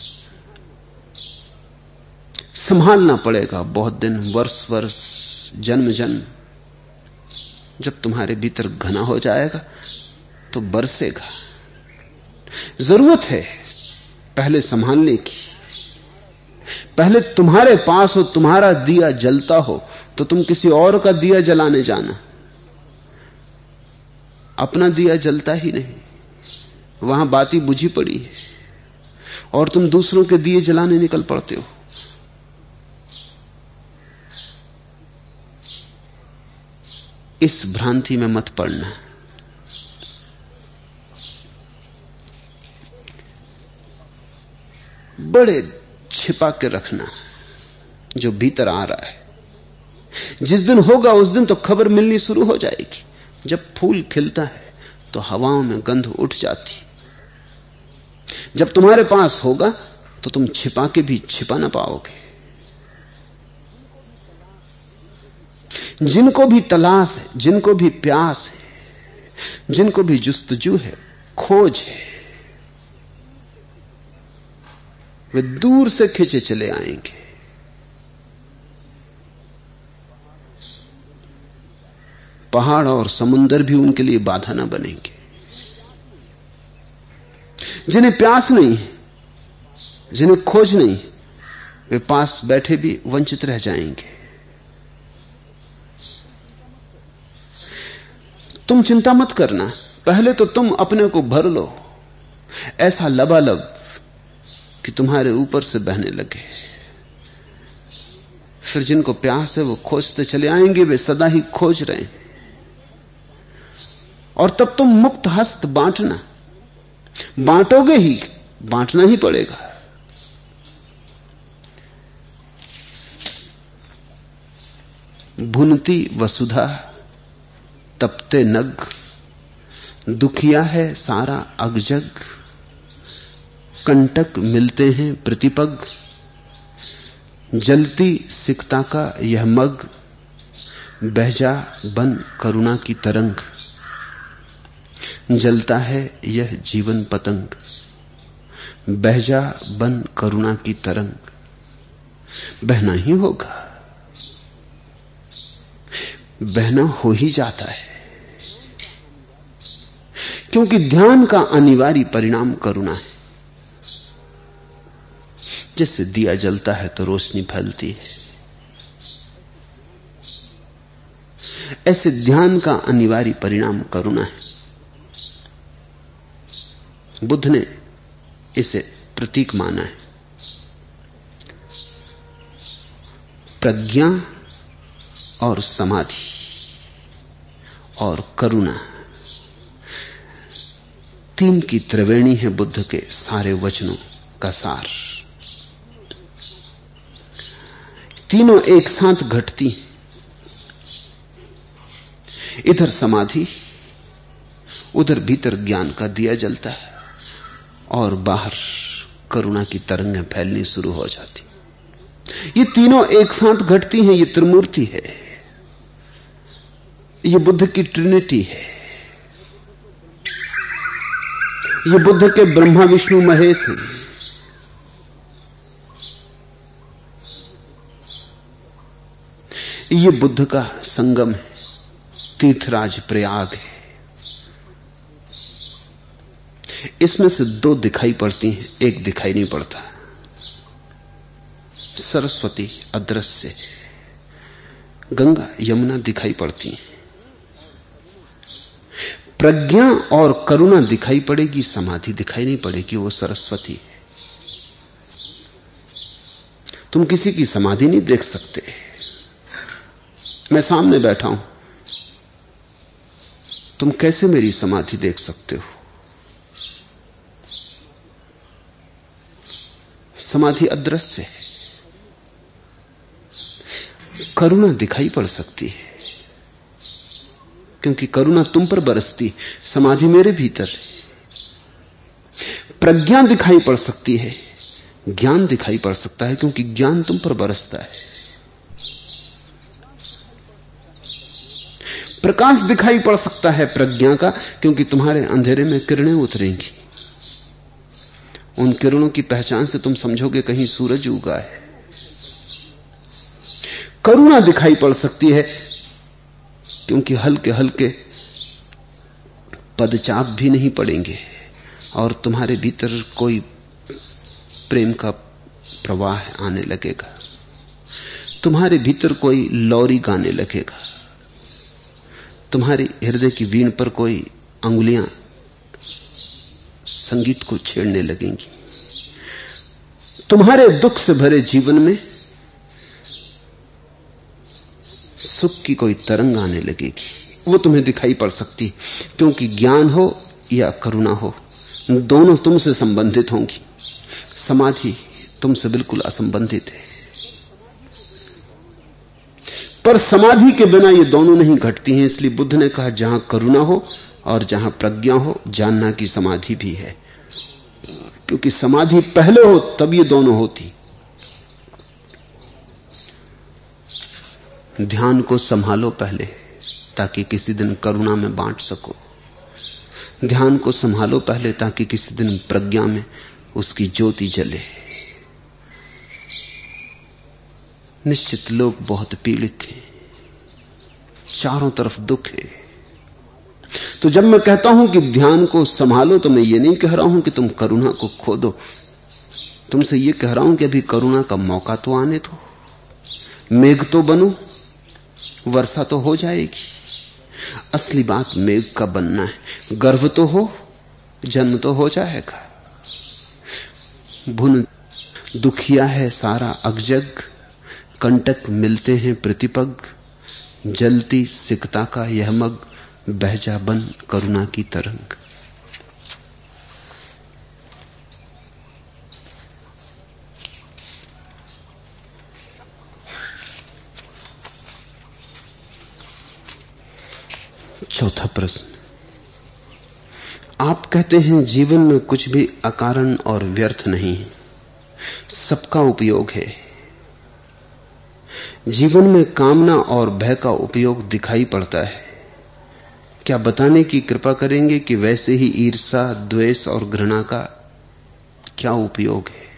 संभालना पड़ेगा बहुत दिन, वर्ष वर्ष, जन्म जन्म। जब तुम्हारे भीतर घना हो जाएगा तो बरसेगा। जरूरत है पहले संभालने की। पहले तुम्हारे पास हो, तुम्हारा दिया जलता हो, तो तुम किसी और का दिया जलाने जाना। अपना दिया जलता ही नहीं, वहां बाती बुझी पड़ी है और तुम दूसरों के दिए जलाने निकल पड़ते हो। इस भ्रांति में मत पड़ना। बड़े छिपा के रखना जो भीतर आ रहा है। जिस दिन होगा उस दिन तो खबर मिलनी शुरू हो जाएगी। जब फूल खिलता है तो हवाओं में गंध उठ जाती। जब तुम्हारे पास होगा तो तुम छिपा के भी छिपा ना पाओगे। जिनको भी तलाश है, जिनको भी प्यास है, जिनको भी जुस्तजू है, खोज है, वे दूर से खिंचे चले आएंगे। पहाड़ और समुंदर भी उनके लिए बाधा ना बनेंगे। जिन्हें प्यास नहीं, जिन्हें खोज नहीं, वे पास बैठे भी वंचित रह जाएंगे। तुम चिंता मत करना, पहले तो तुम अपने को भर लो ऐसा लबालब कि तुम्हारे ऊपर से बहने लगे। फिर जिनको प्यास है वो खोजते चले आएंगे, वे सदा ही खोज रहे हैं। और तब तुम मुक्त हस्त बांटना, बांटोगे ही, बांटना ही पड़ेगा। भुनती वसुधा तपते नग, दुखिया है सारा अगजग, कंटक मिलते हैं प्रतिपग, जलती सिकता का यह मग, बह जा बन करुणा की तरंग, जलता है यह जीवन पतंग, बह जा बन करुणा की तरंग। बहना ही होगा, बहना हो ही जाता है, क्योंकि ध्यान का अनिवार्य परिणाम करुणा है। जैसे दिया जलता है तो रोशनी फैलती है, ऐसे ध्यान का अनिवार्य परिणाम करुणा है। बुद्ध ने इसे प्रतीक माना है। प्रज्ञा और समाधि और करुणा, तीन की त्रिवेणी है बुद्ध के सारे वचनों का सार। तीनों एक साथ घटती। इधर समाधि, उधर भीतर ज्ञान का दिया जलता है और बाहर करुणा की तरंगें फैलनी शुरू हो जाती। ये तीनों एक साथ घटती हैं। ये त्रिमूर्ति है, ये बुद्ध की ट्रिनिटी है, ये बुद्ध के ब्रह्मा विष्णु महेश हैं। ये बुद्ध का संगम है, तीर्थराज प्रयाग है। इसमें से दो दिखाई पड़ती हैं, एक दिखाई नहीं पड़ता। सरस्वती अदृश्य, गंगा यमुना दिखाई पड़ती हैं। प्रज्ञा और करुणा दिखाई पड़ेगी, समाधि दिखाई नहीं पड़ेगी। वो सरस्वती है। तुम किसी की समाधि नहीं देख सकते। मैं सामने बैठा हूं, तुम कैसे मेरी समाधि देख सकते हो? समाधि अदृश्य है। करुणा दिखाई पड़ सकती है, क्योंकि करुणा तुम पर बरसती, समाधि मेरे भीतर है। प्रज्ञा दिखाई पड़ सकती है, ज्ञान दिखाई पड़ सकता है, क्योंकि ज्ञान तुम पर बरसता है। प्रकाश दिखाई पड़ सकता है प्रज्ञा का, क्योंकि तुम्हारे अंधेरे में किरणें उतरेंगी। उन किरणों की पहचान से तुम समझोगे कहीं सूरज उगा है। करुणा दिखाई पड़ सकती है, क्योंकि हल्के हल्के पदचाप भी नहीं पड़ेंगे और तुम्हारे भीतर कोई प्रेम का प्रवाह आने लगेगा। तुम्हारे भीतर कोई लोरी गाने लगेगा। तुम्हारी हृदय की वीण पर कोई अंगुलियां संगीत को छेड़ने लगेंगी। तुम्हारे दुख से भरे जीवन में सुख की कोई तरंग आने लगेगी। वो तुम्हें दिखाई पड़ सकती, क्योंकि ज्ञान हो या करुणा हो, दोनों तुमसे संबंधित होंगी। समाधि तुमसे बिल्कुल असंबंधित है। पर समाधि के बिना ये दोनों नहीं घटती हैं। इसलिए बुद्ध ने कहा, जहां करुणा हो और जहां प्रज्ञा हो, जानना की समाधि भी है। क्योंकि समाधि पहले हो तब ये दोनों होती। ध्यान को संभालो पहले, ताकि किसी दिन करुणा में बांट सको। ध्यान को संभालो पहले, ताकि किसी दिन प्रज्ञा में उसकी ज्योति जले। निश्चित लोग बहुत पीड़ित थे, चारों तरफ दुख है। तो जब मैं कहता हूं कि ध्यान को संभालो, तो मैं ये नहीं कह रहा हूं कि तुम करुणा को खो दो। तुमसे ये कह रहा हूं कि अभी करुणा का मौका तो आने दो। मेघ तो बनो, वर्षा तो हो जाएगी। असली बात मेघ का बनना है। गर्भ तो हो, जन्म तो हो जाएगा। भुन दुखिया है सारा अगजग, कंटक मिलते हैं प्रतिपग। जलती सिकता का यह मग, बह जा बन करुणा की तरंग। चौथा प्रश्न, आप कहते हैं जीवन में कुछ भी अकारण और व्यर्थ नहीं, सबका उपयोग है। जीवन में कामना और भय का उपयोग दिखाई पड़ता है। क्या बताने की कृपा करेंगे कि वैसे ही ईर्ष्या, द्वेष और घृणा का क्या उपयोग है?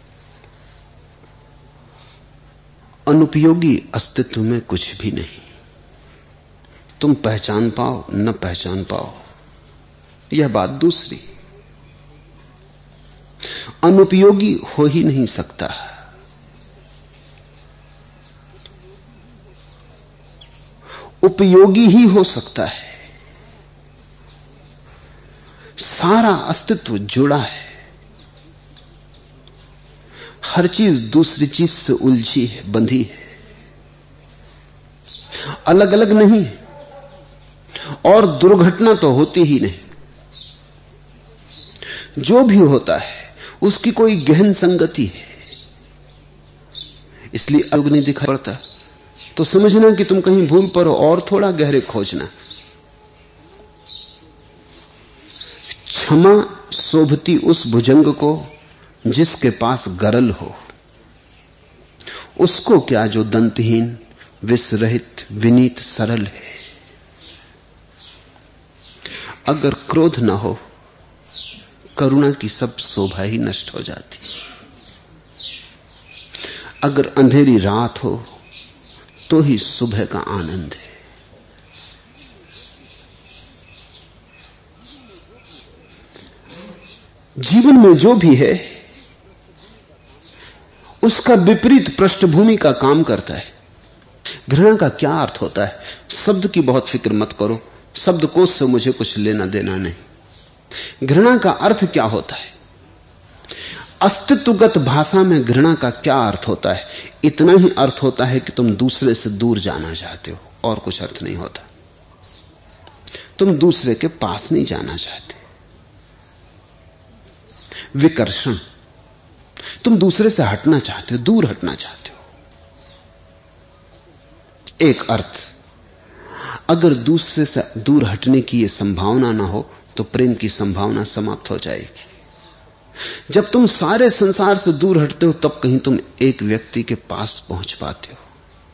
अनुपयोगी अस्तित्व में कुछ भी नहीं। तुम पहचान पाओ न पहचान पाओ, यह बात दूसरी। अनुपयोगी हो ही नहीं सकता। उपयोगी ही हो सकता है। सारा अस्तित्व जुड़ा है। हर चीज दूसरी चीज से उलझी है, बंधी है, अलग अलग नहीं। और दुर्घटना तो होती ही नहीं। जो भी होता है उसकी कोई गहन संगति है। इसलिए योग नहीं दिखाई पड़ता। तो समझना कि तुम कहीं भूल पर हो और थोड़ा गहरे खोजना। क्षमा शोभती उस भुजंग को जिसके पास गरल हो, उसको क्या जो दंतहीन विषरहित विनीत सरल है। अगर क्रोध न हो, करुणा की सब शोभा ही नष्ट हो जाती। अगर अंधेरी रात हो तो ही सुबह का आनंद है। जीवन में जो भी है उसका विपरीत पृष्ठभूमि का काम करता है। घृणा का क्या अर्थ होता है? शब्द की बहुत फिक्र मत करो, शब्दकोश से मुझे कुछ लेना देना नहीं। घृणा का अर्थ क्या होता है? अस्तित्वगत भाषा में घृणा का क्या अर्थ होता है? इतना ही अर्थ होता है कि तुम दूसरे से दूर जाना चाहते हो, और कुछ अर्थ नहीं होता। तुम दूसरे के पास नहीं जाना चाहते। विकर्षण, तुम दूसरे से हटना चाहते हो, दूर हटना चाहते हो। एक अर्थ। अगर दूसरे से दूर हटने की यह संभावना ना हो तो प्रेम की संभावना समाप्त हो जाएगी। जब तुम सारे संसार से दूर हटते हो तब कहीं तुम एक व्यक्ति के पास पहुंच पाते हो।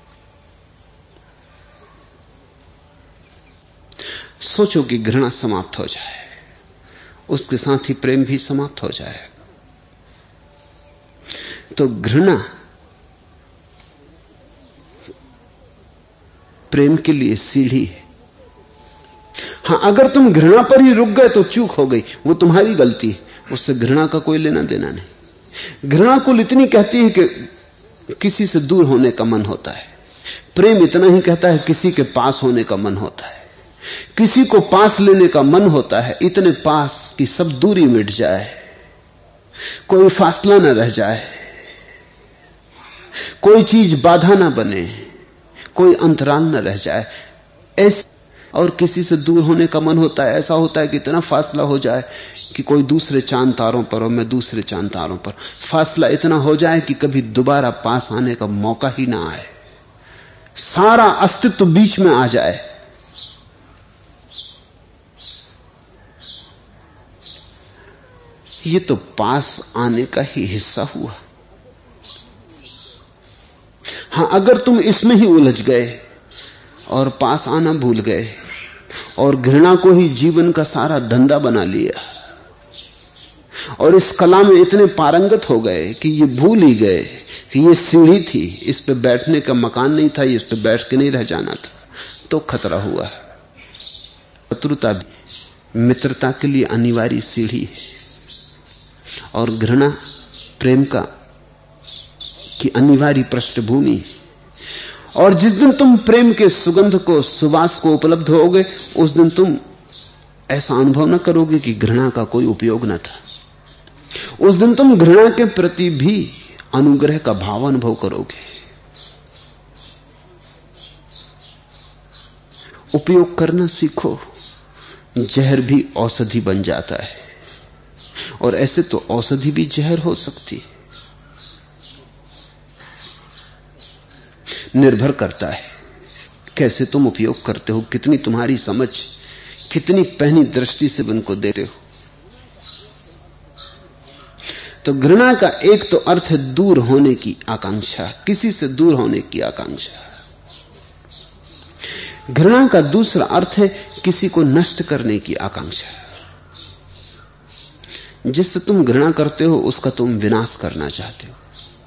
सोचो कि घृणा समाप्त हो जाए, उसके साथ ही प्रेम भी समाप्त हो जाए। तो घृणा प्रेम के लिए सीढ़ी है। हां, अगर तुम घृणा पर ही रुक गए तो चूक हो गई, वो तुम्हारी गलती है, उससे घृणा का कोई लेना देना नहीं। घृणा कुल इतनी कहती है कि किसी से दूर होने का मन होता है। प्रेम इतना ही कहता है किसी के पास होने का मन होता है, किसी को पास लेने का मन होता है, इतने पास कि सब दूरी मिट जाए, कोई फासला न रह जाए, कोई चीज बाधा ना बने, कोई अंतराल न रह जाए। ऐसे और किसी से दूर होने का मन होता है, ऐसा होता है कि इतना फासला हो जाए कि कोई दूसरे चांद तारों पर और मैं दूसरे चांद तारों पर, फासला इतना हो जाए कि कभी दोबारा पास आने का मौका ही ना आए, सारा अस्तित्व बीच में आ जाए। ये तो पास आने का ही हिस्सा हुआ। हां, अगर तुम इसमें ही उलझ गए और पास आना भूल गए और घृणा को ही जीवन का सारा धंधा बना लिया और इस कला में इतने पारंगत हो गए कि ये भूल ही गए कि ये सीढ़ी थी, इस पे बैठने का मकान नहीं था, इस पे बैठ के नहीं रह जाना था, तो खतरा हुआ। शत्रुता भी मित्रता के लिए अनिवार्य सीढ़ी है और घृणा प्रेम की अनिवार्य पृष्ठभूमि। और जिस दिन तुम प्रेम के सुगंध को, सुवास को उपलब्ध होगे, उस दिन तुम ऐसा अनुभव न करोगे कि घृणा का कोई उपयोग न था। उस दिन तुम घृणा के प्रति भी अनुग्रह का भाव अनुभव करोगे। उपयोग करना सीखो, जहर भी औषधि बन जाता है, और ऐसे तो औषधि भी जहर हो सकती है। निर्भर करता है कैसे तुम उपयोग करते हो, कितनी तुम्हारी समझ, कितनी पहनी दृष्टि से उनको देते हो। तो घृणा का एक तो अर्थ है दूर होने की आकांक्षा, किसी से दूर होने की आकांक्षा। घृणा का दूसरा अर्थ है किसी को नष्ट करने की आकांक्षा। जिससे तुम घृणा करते हो उसका तुम विनाश करना चाहते हो।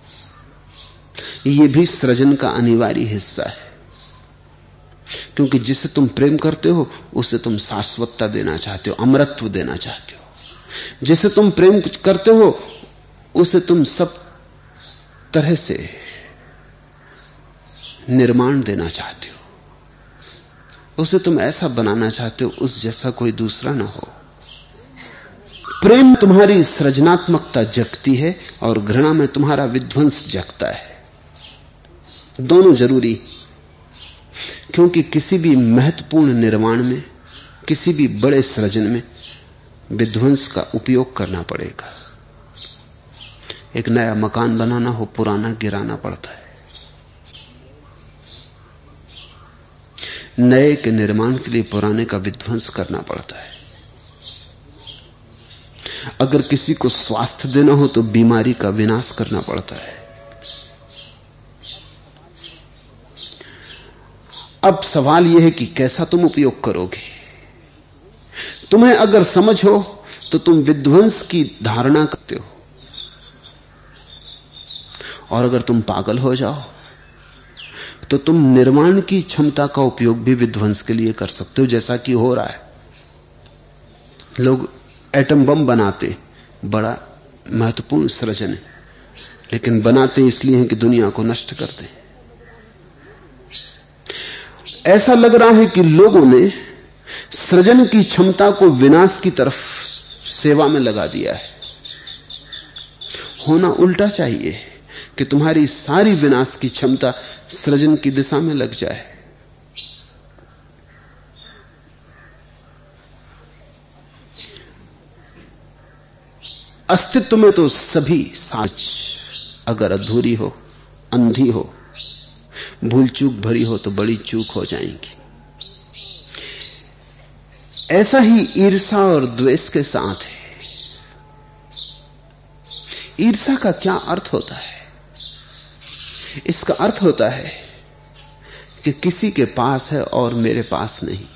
यह भी सृजन का अनिवार्य हिस्सा है, क्योंकि जिसे तुम प्रेम करते हो उसे तुम शाश्वतता देना चाहते हो, अमरत्व देना चाहते हो। जिसे तुम प्रेम करते हो उसे तुम सब तरह से निर्माण देना चाहते हो, उसे तुम ऐसा बनाना चाहते हो उस जैसा कोई दूसरा ना हो। प्रेम में तुम्हारी सृजनात्मकता जगती है और घृणा में तुम्हारा विध्वंस जगता है। दोनों जरूरी, क्योंकि किसी भी महत्वपूर्ण निर्माण में, किसी भी बड़े सृजन में विध्वंस का उपयोग करना पड़ेगा। एक नया मकान बनाना हो, पुराना गिराना पड़ता है। नए के निर्माण के लिए पुराने का विध्वंस करना पड़ता है। अगर किसी को स्वास्थ्य देना हो तो बीमारी का विनाश करना पड़ता है। अब सवाल यह है कि कैसा तुम उपयोग करोगे। तुम्हें अगर समझ हो तो तुम विध्वंस की धारणा करते हो, और अगर तुम पागल हो जाओ तो तुम निर्माण की क्षमता का उपयोग भी विध्वंस के लिए कर सकते हो, जैसा कि हो रहा है। लोग एटम बम बनाते, बड़ा महत्वपूर्ण सृजन है, लेकिन बनाते इसलिए हैं कि दुनिया को नष्ट कर दें। ऐसा लग रहा है कि लोगों ने सृजन की क्षमता को विनाश की तरफ सेवा में लगा दिया है। होना उल्टा चाहिए कि तुम्हारी सारी विनाश की क्षमता सृजन की दिशा में लग जाए। अस्तित्व में तो सभी साच अगर अधूरी हो, अंधी हो, भूल चूक भरी हो तो बड़ी चूक हो जाएंगी। ऐसा ही ईर्ष्या और द्वेष के साथ है। ईर्ष्या का क्या अर्थ होता है? इसका अर्थ होता है कि किसी के पास है और मेरे पास नहीं।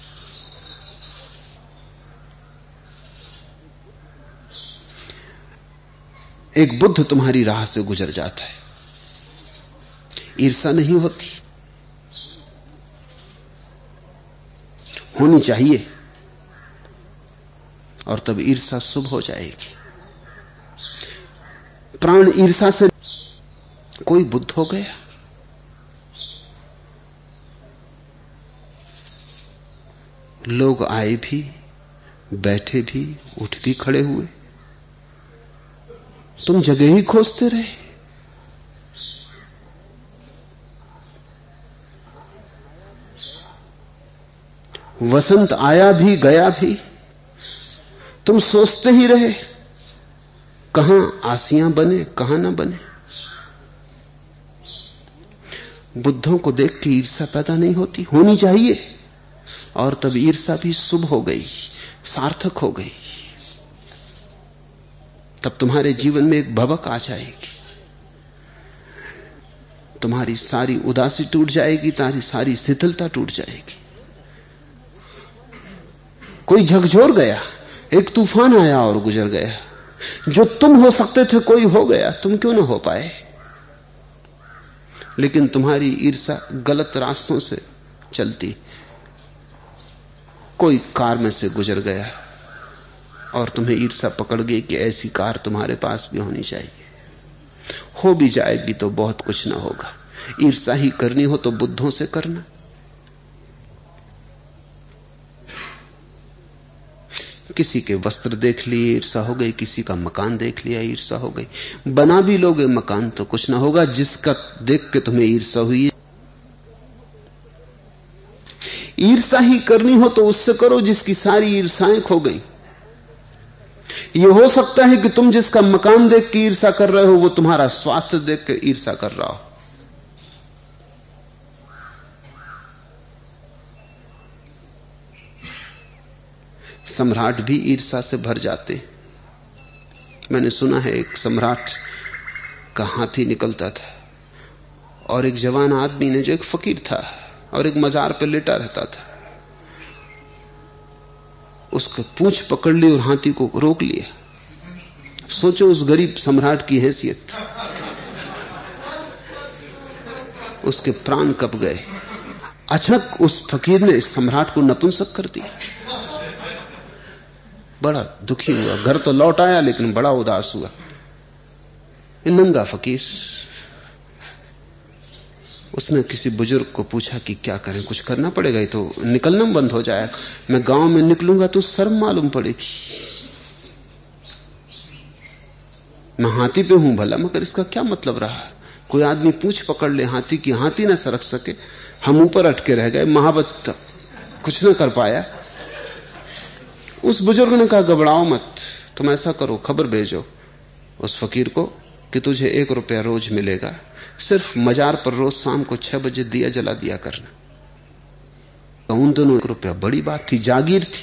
एक बुद्ध तुम्हारी राह से गुजर जाता है, ईर्ष्या नहीं होती, होनी चाहिए, और तब ईर्ष्या शुभ हो जाएगी। प्राण ईर्ष्या से कोई बुद्ध हो गया। लोग आए भी, बैठे भी, उठ भी खड़े हुए, तुम जगह ही खोजते रहे। वसंत आया भी गया भी, तुम सोचते ही रहे कहां आसियां बने कहां ना बने। बुद्धों को देख के ईर्ष्या पैदा नहीं होती, होनी चाहिए, और तब ईर्ष्या भी शुभ हो गई, सार्थक हो गई। तब तुम्हारे जीवन में एक भवक आ जाएगी, तुम्हारी सारी उदासी टूट जाएगी, तुम्हारी सारी शिथिलता टूट जाएगी। कोई झकझोर गया, एक तूफान आया और गुजर गया। जो तुम हो सकते थे कोई हो गया, तुम क्यों ना हो पाए? लेकिन तुम्हारी ईर्ष्या गलत रास्तों से चलती। कोई कार में से गुजर गया और तुम्हें ईर्ष्या पकड़ गई कि ऐसी कार तुम्हारे पास भी होनी चाहिए। हो भी जाएगी तो बहुत कुछ ना होगा। ईर्ष्या ही करनी हो तो बुद्धों से करना। किसी के वस्त्र देख लिए ईर्ष्या हो गई, किसी का मकान देख लिया ईर्ष्या हो गई। बना भी लोगे मकान तो कुछ ना होगा। जिसका देख के तुम्हें ईर्ष्या हुई है, ईर्ष्या ही करनी हो तो उससे करो जिसकी सारी ईर्ष्याएं खो गई। यह हो सकता है कि तुम जिसका मकान देख के ईर्ष्या कर रहे हो वो तुम्हारा स्वास्थ्य देख के ईर्ष्या कर रहा हो। सम्राट भी ईर्ष्या से भर जाते। मैंने सुना है एक सम्राट का हाथी निकलता था और एक जवान आदमी ने, जो एक फकीर था और एक मजार पर लेटा रहता था, उसका पूंछ पकड़ ली और हाथी को रोक लिया। सोचो उस गरीब सम्राट की हैसियत, उसके प्राण कब गए। अचानक उस फकीर ने इस सम्राट को नपुंसक कर दिया। बड़ा दुखी हुआ, घर तो लौट आया लेकिन बड़ा उदास हुआ। नंगा फकीर। उसने किसी बुजुर्ग को पूछा कि क्या करें, कुछ करना पड़ेगा, ये तो निकलना बंद हो जाएगा। मैं गांव में निकलूंगा तो शर्म मालूम पड़ेगी। मैं हाथी पे हूं भला, मगर इसका क्या मतलब रहा? कोई आदमी पूंछ पकड़ ले हाथी की, हाथी ना सरक सके, हम ऊपर अटके रह गए, महाबत कुछ ना कर पाया। उस बुजुर्ग ने कहा, घबराओ मत, तुम ऐसा करो, खबर भेजो उस फकीर को कि तुझे 1 रुपया रोज मिलेगा, सिर्फ मजार पर रोज शाम को 6 बजे दिया जला दिया करना। उन दोनों 1 रुपया बड़ी बात थी, जागीर थी।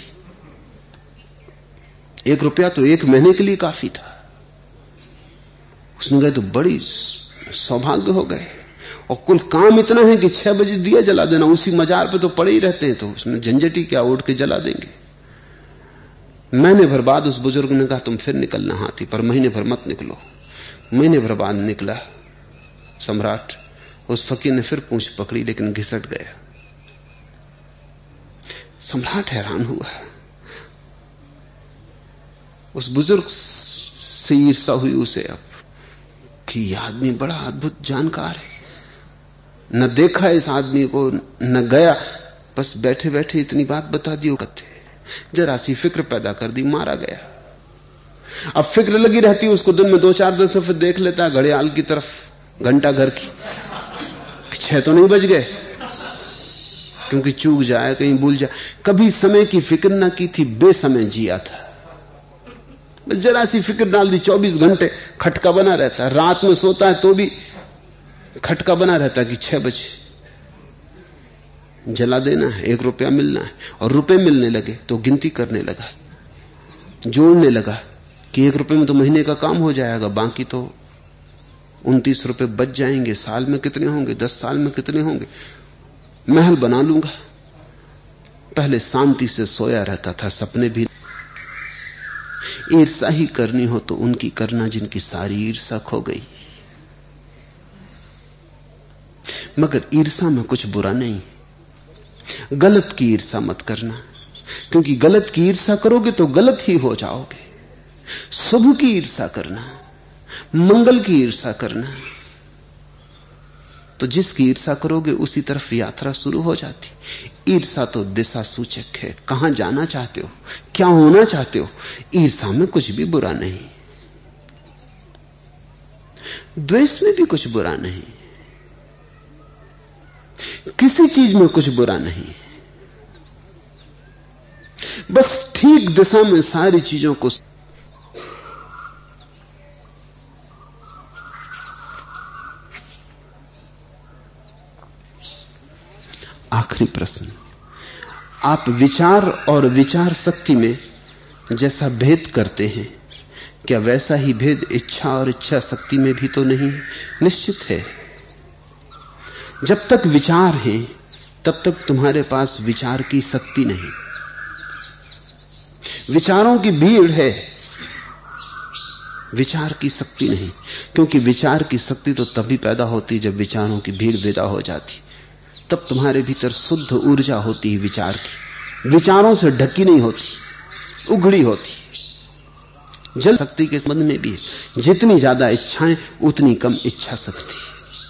1 रुपया तो 1 महीने के लिए काफी था। उसने कहा तो बड़ी सौभाग्य हो गए, और कुल काम इतना है कि 6 बजे दिया जला देना, उसी मजार पे तो पड़े ही रहते हैं, तो उसने झंझटी क्या, उठ के जला देंगे। महीने भर बाद उस बुजुर्ग ने कहा तुम फिर निकलना हाथी, पर महीने भर मत निकलो। महीने भर बाद निकला सम्राट। उस फकीर ने फिर पूंछ पकड़ी, लेकिन घिसट गया। सम्राट हैरान हुआ। उस बुजुर्ग से ईर्ष्या हुई उसे अब कि यह आदमी बड़ा अद्भुत जानकार है, न देखा इस आदमी को, न गया, बस बैठे बैठे इतनी बात बता दी। कथे जरा सी फिक्र पैदा कर दी, मारा गया। अब फिक्र लगी रहती, उसको दिन में 2-4 दफे देख लेता घड़ियाल की तरफ, घंटा घर की, 6 तो नहीं बज गए, क्योंकि चूक जाए, कहीं भूल जाए। कभी समय की फिक्र ना की थी, बेसमय जिया था। बस जरा सी फिक्र डाल दी, 24 घंटे खटका बना रहता है। रात में सोता है तो भी खटका बना रहता है कि 6 बजे जला देना है, 1 रुपया मिलना है। और रुपए मिलने लगे तो गिनती करने लगा, जोड़ने लगा कि 1 रुपए में तो महीने का काम हो जाएगा, बाकी तो 29 रुपए बच जाएंगे। साल में कितने होंगे, 10 साल में कितने होंगे, महल बना लूंगा। पहले शांति से सोया रहता था, सपने भी। ईर्ष्या ही करनी हो तो उनकी करना जिनकी सारी ईर्ष्या खो गई। मगर ईर्ष्या में कुछ बुरा नहीं। गलत की ईर्ष्या मत करना, क्योंकि गलत की ईर्ष्या करोगे तो गलत ही हो जाओगे। शुभ की ईर्ष्या करना, मंगल की ईर्ष्या करना, तो जिसकी ईर्ष्या करोगे उसी तरफ यात्रा शुरू हो जाती। ईर्ष्या तो दिशा सूचक है, कहां जाना चाहते हो, क्या होना चाहते हो। ईर्ष्या में कुछ भी बुरा नहीं, द्वेष में भी कुछ बुरा नहीं, किसी चीज में कुछ बुरा नहीं। बस ठीक दिशा में सारी चीजों को। आखिरी प्रश्न, आप विचार और विचार शक्ति में जैसा भेद करते हैं, क्या वैसा ही भेद इच्छा और इच्छा शक्ति में भी तो नहीं? निश्चित है। जब तक विचार है तब तक तुम्हारे पास विचार की शक्ति नहीं। विचारों की भीड़ है, विचार की शक्ति नहीं, क्योंकि विचार की शक्ति तो तभी पैदा होती जब विचारों की भीड़ विदा हो जाती। तब तुम्हारे भीतर शुद्ध ऊर्जा होती है विचार की, विचारों से ढकी नहीं होती, उघड़ी होती। जल शक्ति के संबंध में भी है, जितनी ज्यादा इच्छाएं उतनी कम इच्छा शक्ति,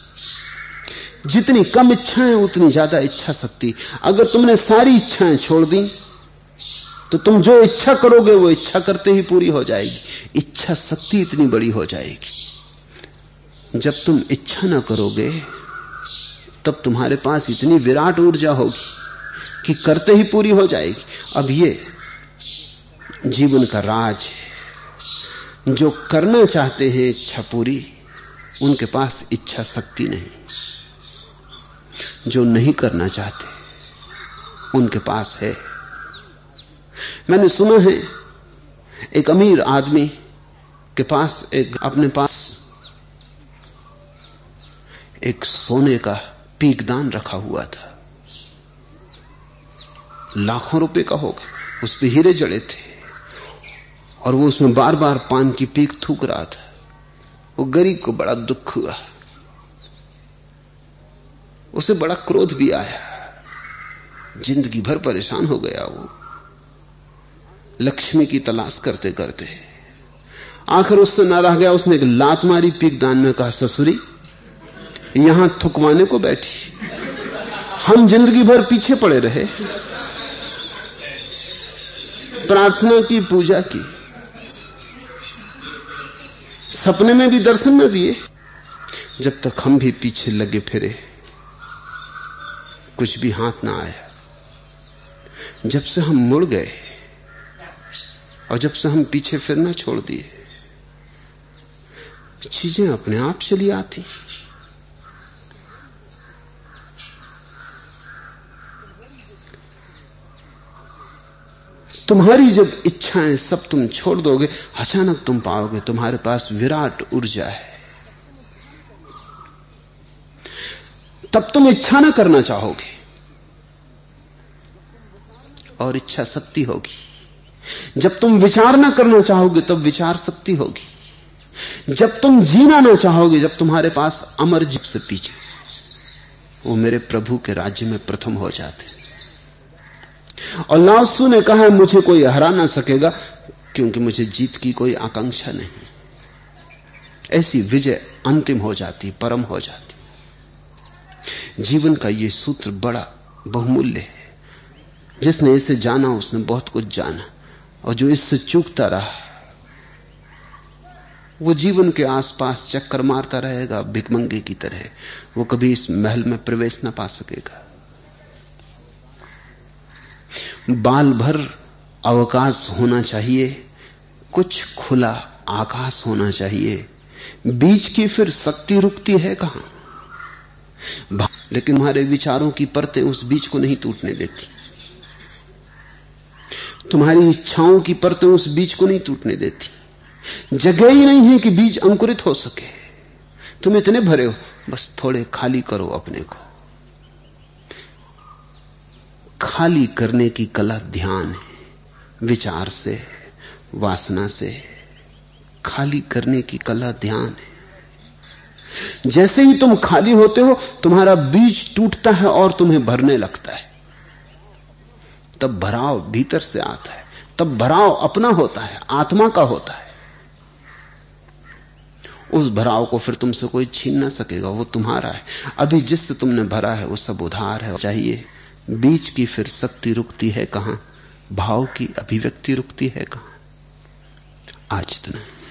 जितनी कम इच्छाएं उतनी ज्यादा इच्छा शक्ति। अगर तुमने सारी इच्छाएं छोड़ दी तो तुम जो इच्छा करोगे वो इच्छा करते ही पूरी हो जाएगी। इच्छा शक्ति इतनी बड़ी हो जाएगी। जब तुम इच्छा ना करोगे तब तुम्हारे पास इतनी विराट ऊर्जा होगी कि करते ही पूरी हो जाएगी। अब ये जीवन का राज है। जो करना चाहते हैं इच्छा पूरी, उनके पास इच्छा शक्ति नहीं। जो नहीं करना चाहते उनके पास है। मैंने सुना है एक अमीर आदमी के पास अपने पास एक सोने का पीकदान रखा हुआ था, लाखों रुपए का होगा, उस पे हीरे जड़े थे, और वो उसमें बार बार पान की पीक थूक रहा था। वो गरीब को बड़ा दुख हुआ, उसे बड़ा क्रोध भी आया, जिंदगी भर परेशान हो गया। वो लक्ष्मी की तलाश करते करते आखिर उससे ना रह गया। उसने एक लात मारी पीकदान में, कहा ससुरी यहां थुकवाने को बैठी, हम जिंदगी भर पीछे पड़े रहे, प्रार्थना की, पूजा की, सपने में भी दर्शन न दिए। जब तक हम भी पीछे लगे फिरे कुछ भी हाथ ना आया। जब से हम मुड़ गए और जब से हम पीछे फिरना छोड़ दिए, चीजें अपने आप चली आती। तुम्हारी जब इच्छाएं सब तुम छोड़ दोगे, अचानक तुम पाओगे तुम्हारे पास विराट ऊर्जा है। तब तुम इच्छा ना करना चाहोगे और इच्छा शक्ति होगी। जब तुम विचार ना करना चाहोगे तब विचार शक्ति होगी। जब तुम जीना ना चाहोगे, जब तुम्हारे पास अमर जीव से पीछे, वो मेरे प्रभु के राज्य में प्रथम हो जाते। और लाओ त्सु ने कहा, मुझे कोई हरा ना सकेगा क्योंकि मुझे जीत की कोई आकांक्षा नहीं। ऐसी विजय अंतिम हो जाती, परम हो जाती। जीवन का यह सूत्र बड़ा बहुमूल्य है। जिसने इसे जाना उसने बहुत कुछ जाना, और जो इससे चूकता रहा वो जीवन के आसपास चक्कर मारता रहेगा भिखमंगे की तरह। वो कभी इस महल में प्रवेश ना पा सकेगा। बाल भर अवकाश होना चाहिए, कुछ खुला आकाश होना चाहिए। बीच की फिर शक्ति रुकती है कहां? लेकिन तुम्हारे विचारों की परतें उस बीच को नहीं टूटने देती। तुम्हारी इच्छाओं की परतें उस बीज को नहीं टूटने देती। जगह ही नहीं है कि बीज अंकुरित हो सके। तुम इतने भरे हो, बस थोड़े खाली करो अपने को। खाली करने की कला ध्यान है। विचार से, वासना से खाली करने की कला ध्यान है। जैसे ही तुम खाली होते हो, तुम्हारा बीज टूटता है और तुम्हें भरने लगता है। तब भराव भीतर से आता है, तब भराव अपना होता है, आत्मा का होता है। उस भराव को फिर तुमसे कोई छीन ना सकेगा, वो तुम्हारा है। अभी जिससे तुमने भरा है वो सब उधार है। चाहिए बीच की फिर शक्ति रुकती है कहां? भाव की अभिव्यक्ति रुकती है कहां? आज इतना।